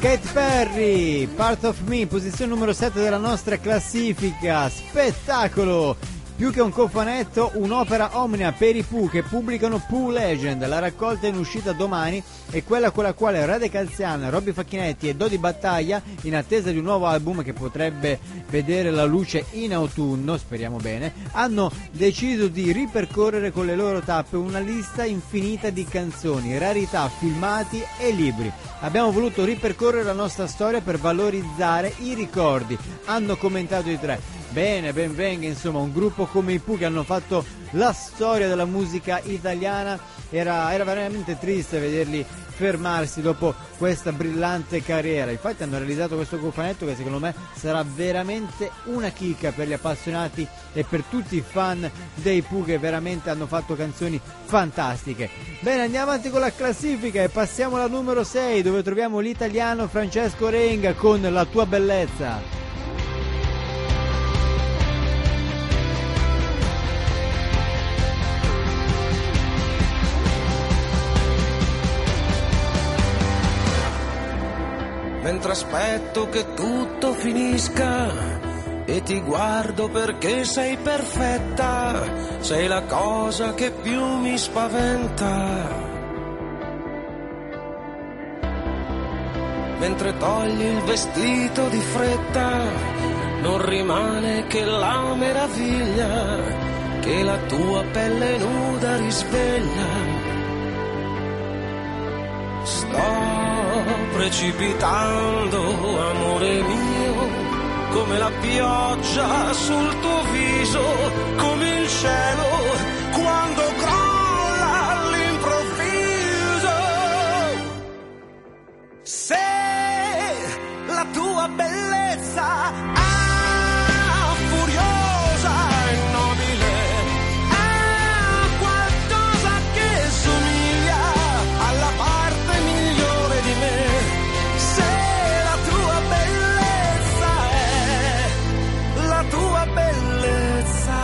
Katy Perry, Part of Me, posizione numero sette della nostra classifica. Spettacolo! Più che un cofanetto, un'opera omnia per i Pooh che pubblicano Pooh Legend. La raccolta in uscita domani è quella con la quale Rade Calziana, Robby Facchinetti e Dodi Battaglia, in attesa di un nuovo album che potrebbe vedere la luce in autunno, speriamo bene, hanno deciso di ripercorrere con le loro tappe una lista infinita di canzoni, rarità, filmati e libri. Abbiamo voluto ripercorrere la nostra storia per valorizzare i ricordi, hanno commentato i tre. Bene, ben venga, insomma, un gruppo come i Pooh che hanno fatto la storia della musica italiana, era, era veramente triste vederli fermarsi dopo questa brillante carriera. Infatti hanno realizzato questo cofanetto che secondo me sarà veramente una chicca per gli appassionati e per tutti i fan dei Pooh che veramente hanno fatto canzoni fantastiche. Bene, andiamo avanti con la classifica e passiamo alla numero sei, dove troviamo l'italiano Francesco Renga con La tua bellezza. Mentre aspetto che tutto finisca e ti guardo perché sei perfetta, sei la cosa che più mi spaventa. Mentre togli il vestito di fretta, non rimane che la meraviglia che la tua pelle nuda risveglia. Sto precipitando, amore mio, come la pioggia sul tuo viso, come il cielo quando crolla all'improvviso. Se la tua bellezza, ah, furiosa e nobile, ah, qualcosa che somiglia alla parte migliore di me. Se la tua bellezza è la tua bellezza.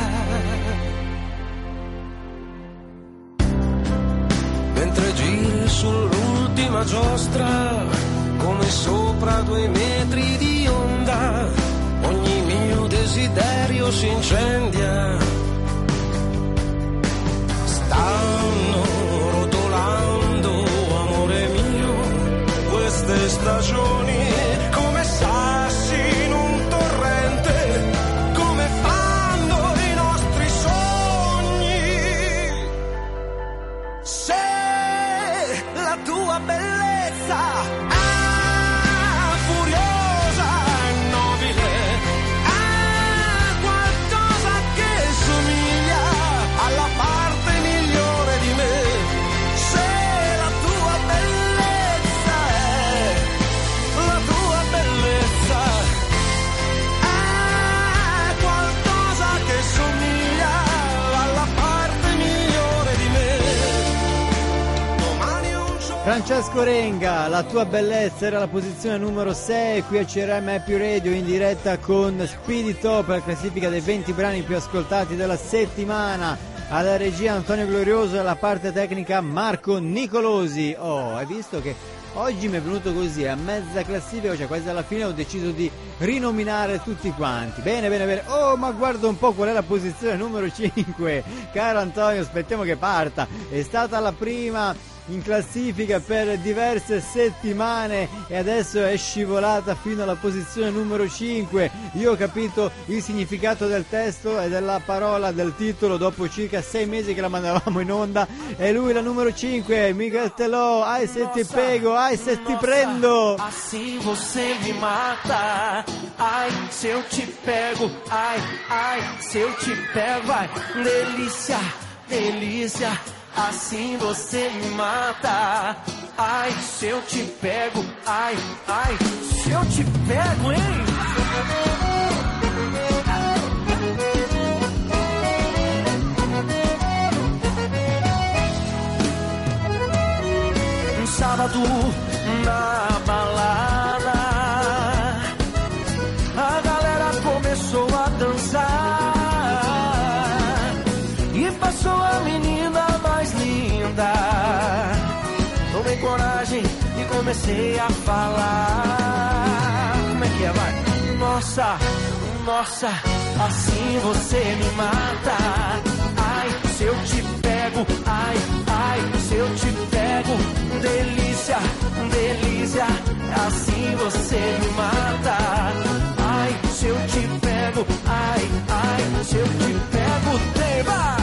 Mentre giri sull'ultima giostra, come sopra due metri di onda, ogni mio desiderio si incendia. Stanno rotolando, amore mio, queste stagioni come sassi in un torrente, come fanno i nostri sogni. Se la tua bellezza, ah, furiosa e nobile, ah, qualcosa che somiglia alla parte migliore di me. Se la tua bellezza è la tua bellezza, ah, qualcosa che somiglia alla parte migliore di me. Domani un giorno. Francesco Renga, La tua bellezza era la posizione numero sei qui a C R M Happy Radio, in diretta con Speedy Top, la classifica dei venti brani più ascoltati della settimana. Alla regia Antonio Glorioso e alla parte tecnica Marco Nicolosi. Oh, hai visto che oggi mi è venuto così, a mezza classifica, cioè quasi alla fine ho deciso di rinominare tutti quanti. Bene, bene, bene. Oh, ma guarda un po' qual è la posizione numero cinque. Caro Antonio, aspettiamo che parta. È stata la prima in classifica per diverse settimane e adesso è scivolata fino alla posizione numero cinque. Io ho capito il significato del testo e della parola del titolo dopo circa sei mesi che la mandavamo in onda. E lui la numero cinque, Miguel Teló, ai se ti pego, ai se ti prendo. Assim você me mata. Ai, se eu te pego. Ai, ai, se eu te pego. Vai, delícia, delícia. Assim você me mata. Ai, se eu te pego. Ai, ai, se eu te pego, hein? Um sábado na balada, a galera começou a dançar e passou a menina mais linda. Tomei coragem e comecei a falar. Como é que é, vai? Nossa, nossa, assim você me mata. Ai, se eu te pego, ai, ai, se eu te pego, delícia, delícia, assim você me mata. Ai, se eu te pego, ai, ai, se eu te pego, tema.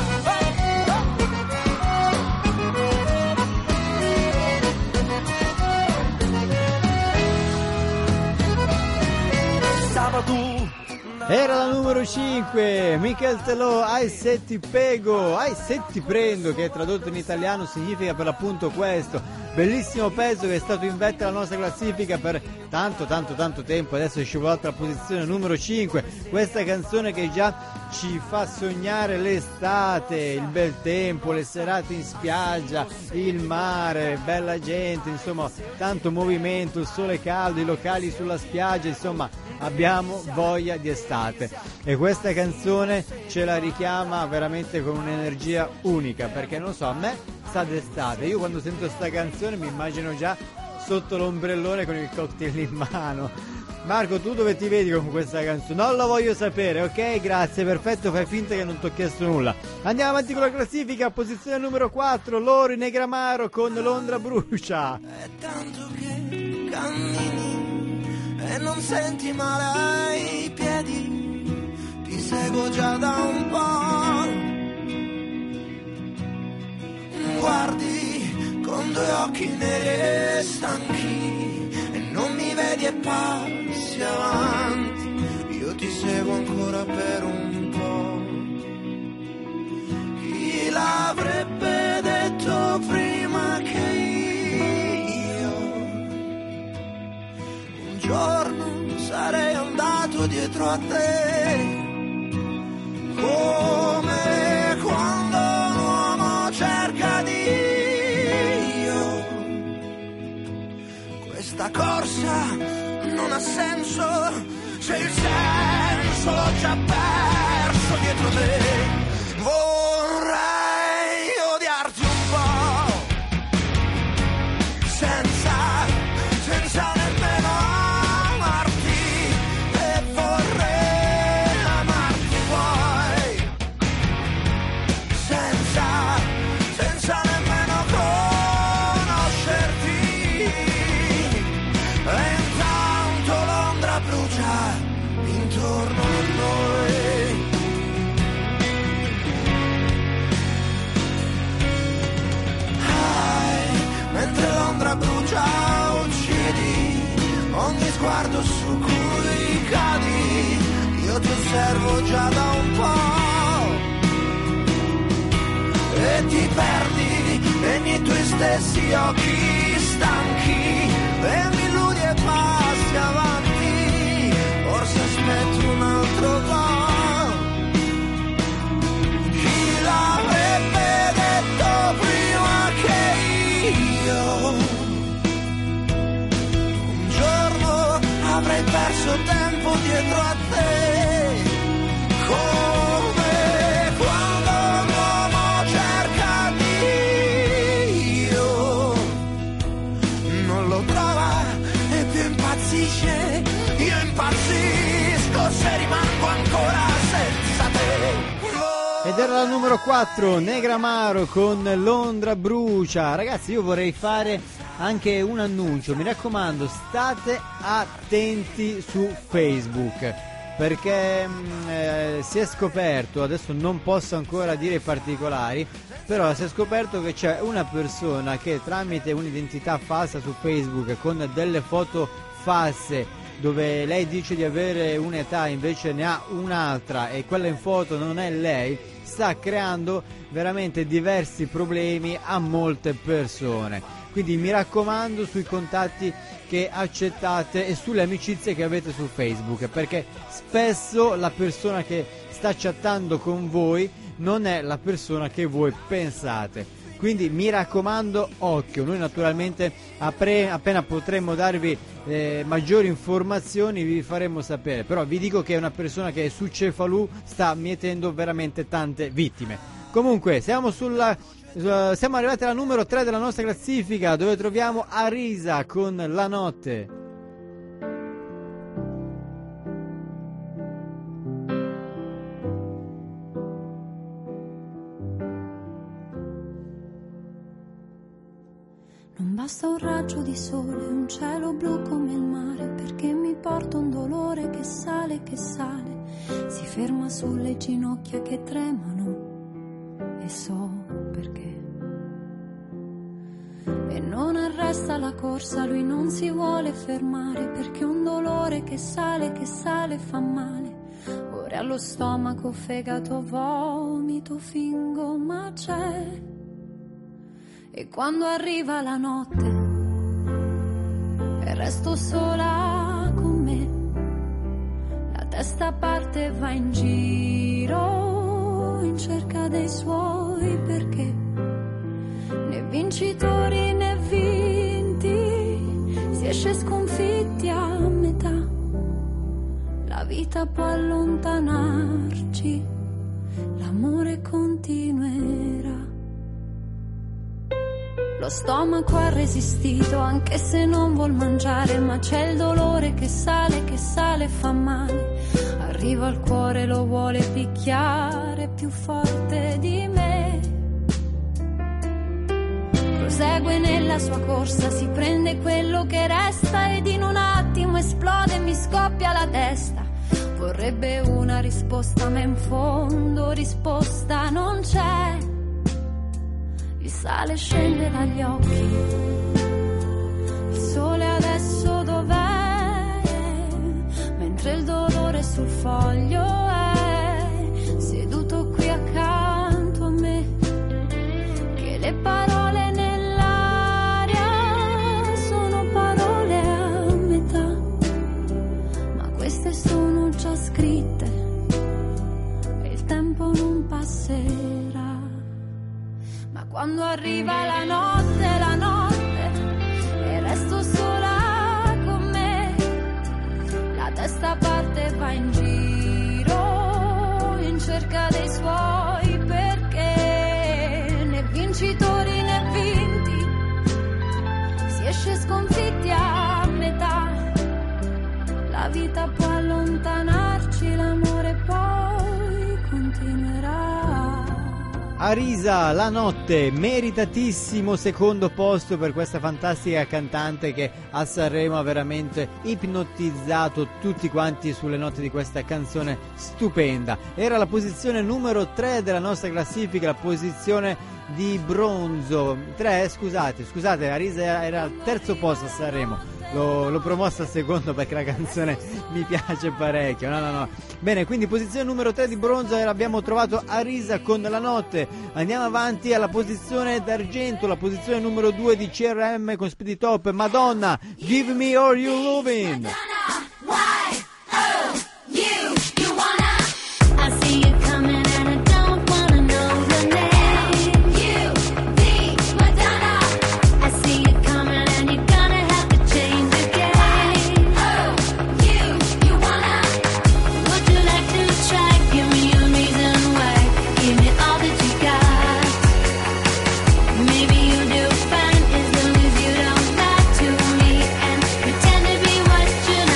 Era la numero cinque, Michel Telò, Ai se ti pego, Ai se ti prendo, che tradotto in italiano significa per l'appunto questo. Bellissimo pezzo che è stato in vetta alla nostra classifica per tanto tanto tanto tempo, adesso è scivolato alla posizione numero cinque. Questa canzone che già ci fa sognare l'estate, il bel tempo, le serate in spiaggia, il mare, bella gente, insomma tanto movimento, il sole caldo, i locali sulla spiaggia, insomma abbiamo voglia di estate e questa canzone ce la richiama veramente con un'energia unica, perché non so, a me sa d'estate, io quando sento sta canzone mi immagino già sotto l'ombrellone con il cocktail in mano. Marco, tu dove ti vedi con questa canzone? Non lo voglio sapere, ok? Grazie, perfetto, fai finta che non ti ho chiesto nulla. Andiamo avanti con la classifica, posizione numero quattro, Loro Negramaro con Londra brucia. È tanto che cammini e non senti male ai piedi, ti seguo già da un po'. Guardi con due occhi neri e stanchi e non mi vedi e passi avanti, io ti seguo ancora per un po'. Chi l'avrebbe detto prima che io un giorno sarei andato dietro a te, come quando un uomo cerca di io. Questa corsa non ha senso, c'è il senso, l'ho già perso dietro te. Vorrei odiarti un po', senza, senza nemmeno amarti, e vorrei amarti poi, senza, senza nemmeno conoscerti. E intanto Londra brucia intorno a noi. Mentre Londra brucia uccidi ogni sguardo su cui cadi, io ti osservo già da un po' e ti perdi negli tuoi stessi occhi stanchi e mi illudi e passi avanti, forse aspetti un altro po'. Chi l'avrebbe detto prima che io un giorno avrei perso tempo dietro a te, come quando un uomo cerca di io, non lo trova e più impazzisce, io impazzisco se rimango ancora senza te. Ed era la numero quattro, Negramaro con Londra brucia. Ragazzi, io vorrei fare anche un annuncio, mi raccomando, state attenti su Facebook, perché mh, eh, si è scoperto, adesso non posso ancora dire i particolari, però si è scoperto che c'è una persona che tramite un'identità falsa su Facebook con delle foto false, dove lei dice di avere un'età invece ne ha un'altra e quella in foto non è lei, sta creando veramente diversi problemi a molte persone. Quindi mi raccomando sui contatti che accettate e sulle amicizie che avete su Facebook, perché spesso la persona che sta chattando con voi non è la persona che voi pensate. Quindi mi raccomando, occhio. Noi naturalmente appre- appena potremo darvi eh, maggiori informazioni vi faremo sapere, però vi dico che è una persona che su Cefalù sta mietendo veramente tante vittime. Comunque siamo sulla Uh, siamo arrivati alla numero tre della nostra classifica, dove troviamo Arisa con La Notte. Non basta un raggio di sole, un cielo blu come il mare, perché mi porta un dolore che sale, che sale, si ferma sulle ginocchia che tremano, e so perché. E non arresta la corsa, lui non si vuole fermare, perché un dolore che sale, che sale fa male. Ora allo stomaco, fegato, vomito, fingo, ma c'è. E quando arriva la notte e resto sola con me, la testa parte e va in giro in cerca dei suoi perché. Né vincitori né vinti, si esce sconfitti a metà. La vita può allontanarci, l'amore continuerà. Lo stomaco ha resistito anche se non vuol mangiare, ma c'è il dolore che sale, che sale e fa male. Arriva al cuore, lo vuole picchiare più forte di me. Prosegue nella sua corsa, si prende quello che resta ed in un attimo esplode e mi scoppia la testa. Vorrebbe una risposta ma in fondo risposta non c'è. Il sale scende dagli occhi, il sole adesso dov'è? Mentre il dolore sul foglio è seduto qui accanto a me. Che le parole nell'aria sono parole a metà, ma queste sono già scritte e il tempo non passerà. Quando arriva la notte, la notte, e resto sola con me, la testa parte e va in giro in cerca dei suoi perché. Né vincitori né vinti, si esce sconfitti a metà. La vita può allontanarci, l'amore poi continuerà. Arisa, La Notte, meritatissimo secondo posto per questa fantastica cantante che a Sanremo ha veramente ipnotizzato tutti quanti sulle note di questa canzone stupenda. Era la posizione numero tre della nostra classifica, la posizione di bronzo. tre, scusate, scusate, Arisa era al terzo posto a Sanremo. L'ho, l'ho promossa al secondo perché la canzone mi piace parecchio. No, no, no. Bene, quindi posizione numero tre di bronzo abbiamo trovato Arisa con La Notte. Andiamo avanti alla posizione d'argento, la posizione numero due di C R M con Speedy Top, Madonna, Give Me All You Lovin'. Pretend to be what you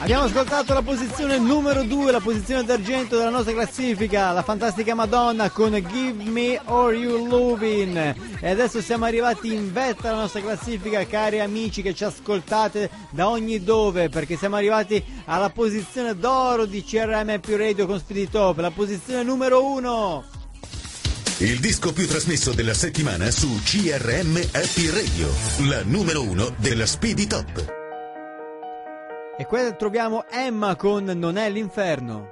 Abbiamo ascoltato la posizione numero due, la posizione d'argento della nostra classifica, la fantastica Madonna con Give Me Or You Lovin'. E adesso siamo arrivati in vetta alla nostra classifica, cari amici che ci ascoltate da ogni dove, perché siamo arrivati alla posizione d'oro di C R M Happy Radio con Speedy Top, la posizione numero uno. Il disco più trasmesso della settimana su C R M Happy Radio, la numero uno della Speedy Top. E qua troviamo Emma con Non è l'inferno.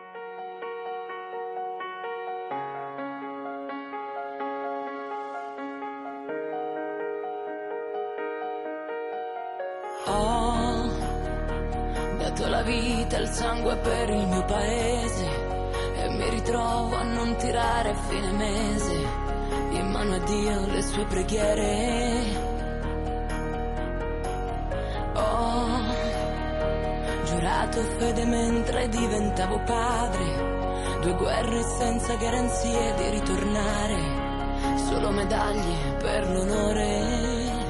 Ho dato la vita e il sangue per il mio paese e mi ritrovo a non tirare a fine mese in mano a Dio le sue preghiere. Ho giurato fede mentre diventavo padre, due guerre senza garanzie di ritornare, solo medaglie per l'onore.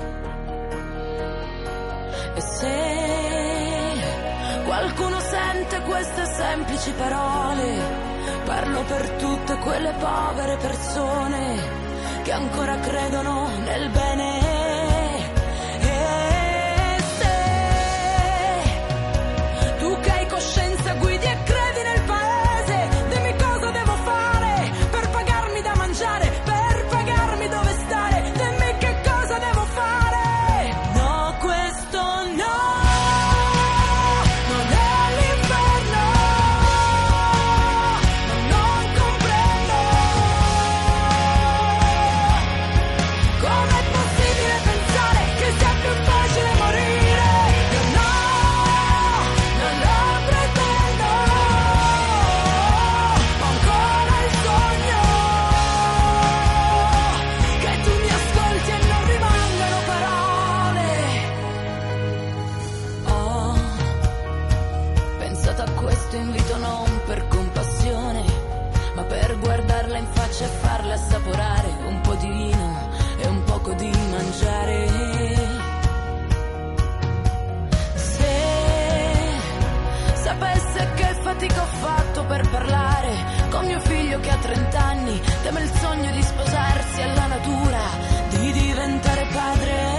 E se qualcuno sente queste semplici parole, parlo per tutte quelle povere persone che ancora credono nel bene. Coscienza, guidi e credi nel paese, dimmi cosa devo fare per pagarmi da mangiare, per pagarmi dove stare, dimmi che cosa devo fare. No, questo no, non è l'inferno, ma non comprendo com'è possibile pensare che sia più facile morire. Io no, non lo invito non per compassione, ma per guardarla in faccia e farla assaporare un po' di vino e un poco di mangiare. Se sapesse che fatica ho fatto per parlare con mio figlio che ha trent'anni, teme il sogno di sposarsi alla natura, di diventare padre.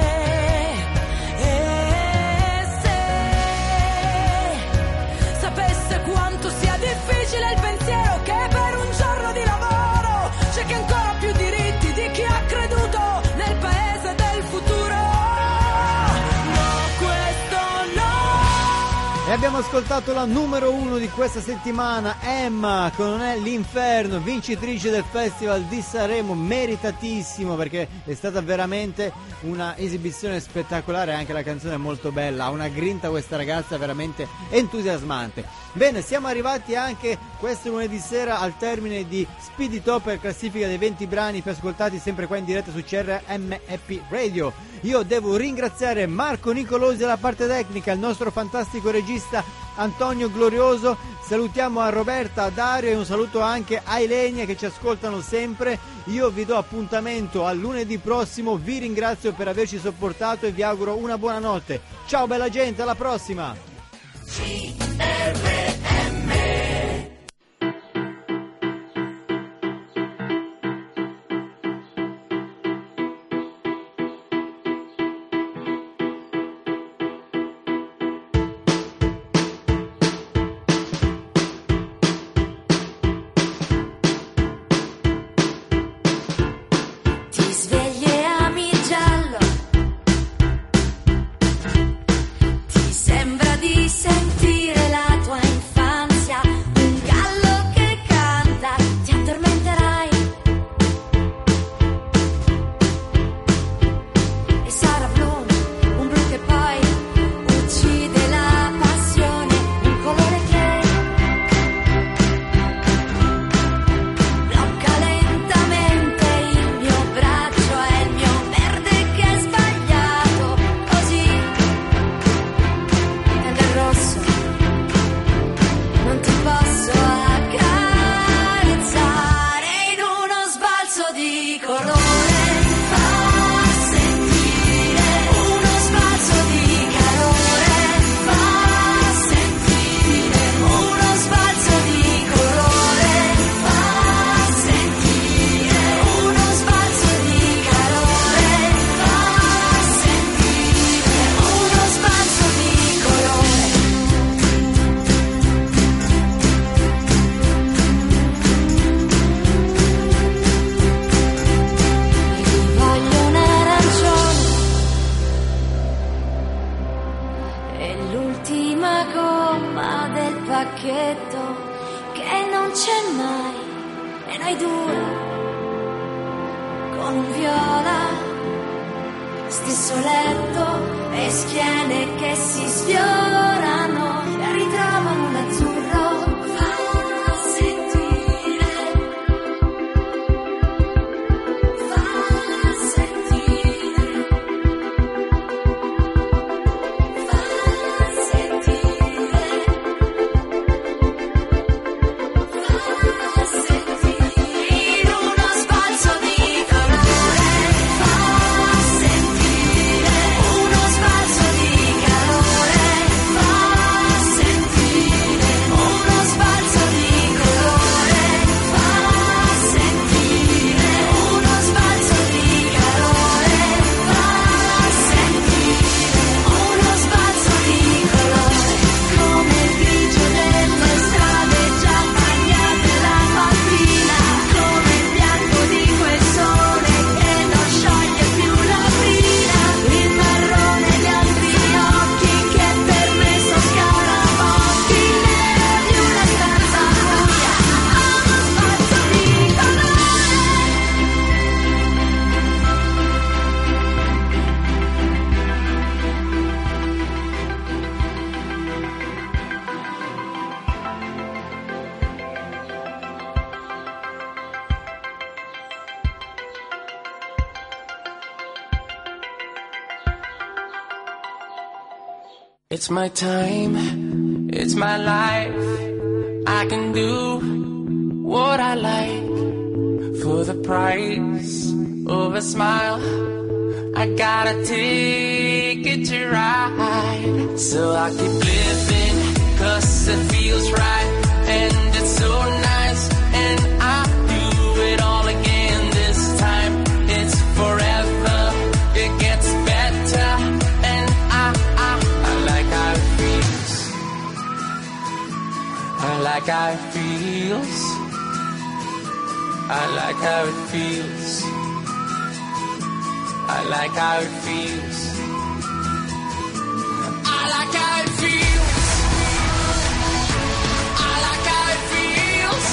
Quanto sia difficile il pensiero che per un giorno di lavoro c'è chi ha ancora più diritti di chi ha creduto nel paese del futuro. No, questo no. E abbiamo ascoltato la numero uno di questa settimana, Emma con Non è l'inferno, vincitrice del Festival di Sanremo, meritatissimo perché è stata veramente una esibizione spettacolare, anche la canzone è molto bella, ha una grinta questa ragazza veramente entusiasmante. Bene, siamo arrivati anche questo lunedì sera al termine di Speedy Top, per classifica dei venti brani più ascoltati sempre qua in diretta su C R M Happy Radio. Io devo ringraziare Marco Nicolosi alla parte tecnica, il nostro fantastico regista Antonio Glorioso, salutiamo a Roberta, a Dario e un saluto anche a Ilenia che ci ascoltano sempre. Io vi do appuntamento al lunedì prossimo, vi ringrazio per averci sopportato e vi auguro una buona notte. Ciao bella gente, alla prossima! C R M Sembra di sentire la tua infanzia. la gomma del pacchetto che non c'è mai, e noi due con un viola, stesso letto e schiene che si sfiorano e ritrovano l'azzurro. Fa sentire, fa sentire, fa sentire, fa sentire, in uno sbalzo di calore, fa sentire, uno sbalzo di calore, fa sentire, uno sbalzo di colore, fa sentire, uno sbalzo di calore, fa sentire, uno sbalzo di colore, come il grigio delle strade già bagnate la mattina, come il bianco di quel sole che non scioglie più la brina, il marrone di altri occhi che per me sono scarabocchi, il nero di una stanza buia, a uno sbalzo di colore. It's my time, it's my life. I can do what I like for the price of a smile. I got a ticket to ride, so I keep living, cause it feels right, and it's so nice, and I do it all again this time. It's forever, it gets better, and I, I, I like how it feels. I like how it feels. I like how it feels. I like how it feels. I like how it feels. I like how it feels.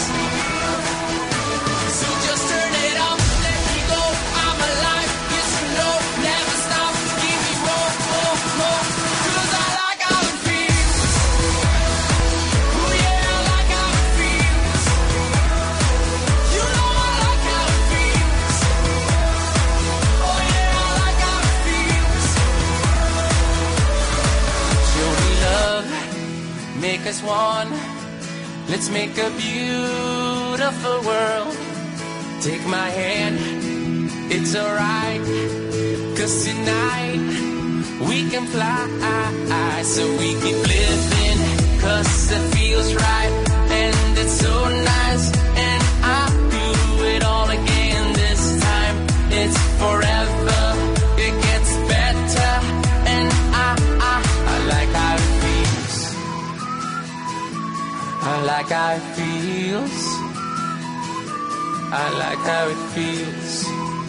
So just turn it up, let me go. I'm alive, yes you know, never stop. Give me more, more, more. Cause I like how it feels. Oh yeah, I like how it feels. You know I like how it feels. Oh yeah, I like how it feels. Show me love, make us one. Let's make a beautiful world. Take my hand, it's alright. Cause tonight we can fly. So we keep living, cause it feels right. And it's so nice, and I do it all again this time. It's forever, it gets better, and I, I, I like how it feels. I like how it feels. I like how it feels.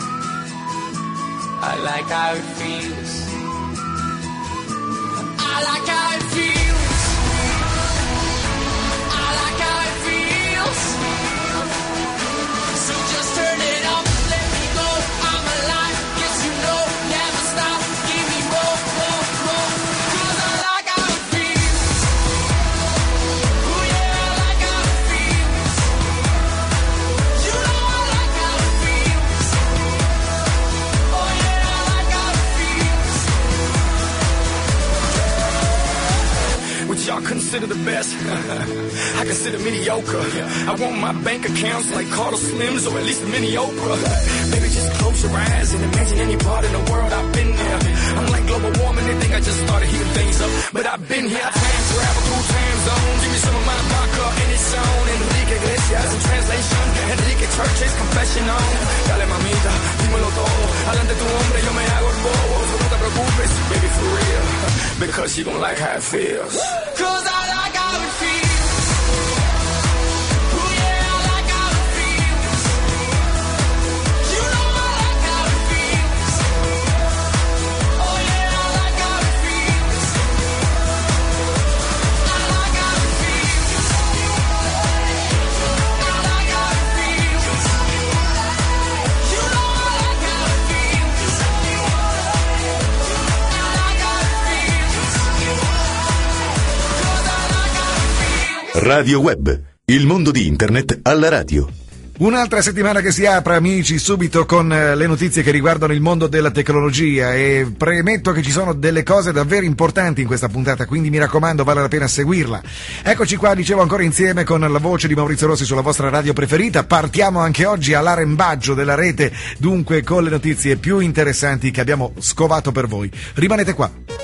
I like how it feels. I like how it feels. I like how it feels. So just turn it up, let me go. I'm alive, yes you know, never stop. Give me more, more, more. Cause I like how it feels. Oh yeah, I like how it feels. You know I like how it feels. Oh yeah, I like how it feels. What y'all consider the best? I consider mediocre. I want my bank accounts like Carlos Slims or at least a mini Oprah. Baby, just close your eyes and imagine any part in the world I've been there. I'm like global warming, they think I just started heating things up. But I've been here, I time travel through time zones. Give me some of my vodka and it's on. Enrique Iglesias in translation. Enrique Church's confession on. Dale mamita, dímelo todo. Adelante tu hombre, yo me hago el bobo. So no te preocupes, baby, for real. Because you gon' like how it feels. Cause I like how it feels. Oh yeah, I like how it feels. You know I like how it feels. Oh yeah, I like how it feels. Radio Web, il mondo di Internet alla radio. Un'altra settimana che si apre, amici, subito con eh, le notizie che riguardano il mondo della tecnologia, e premetto che ci sono delle cose davvero importanti in questa puntata, quindi mi raccomando, vale la pena seguirla. Eccoci qua, dicevo, ancora insieme con la voce di Maurizio Rossi sulla vostra radio preferita. Partiamo anche oggi all'arembaggio della rete, dunque con le notizie più interessanti che abbiamo scovato per voi. Rimanete qua.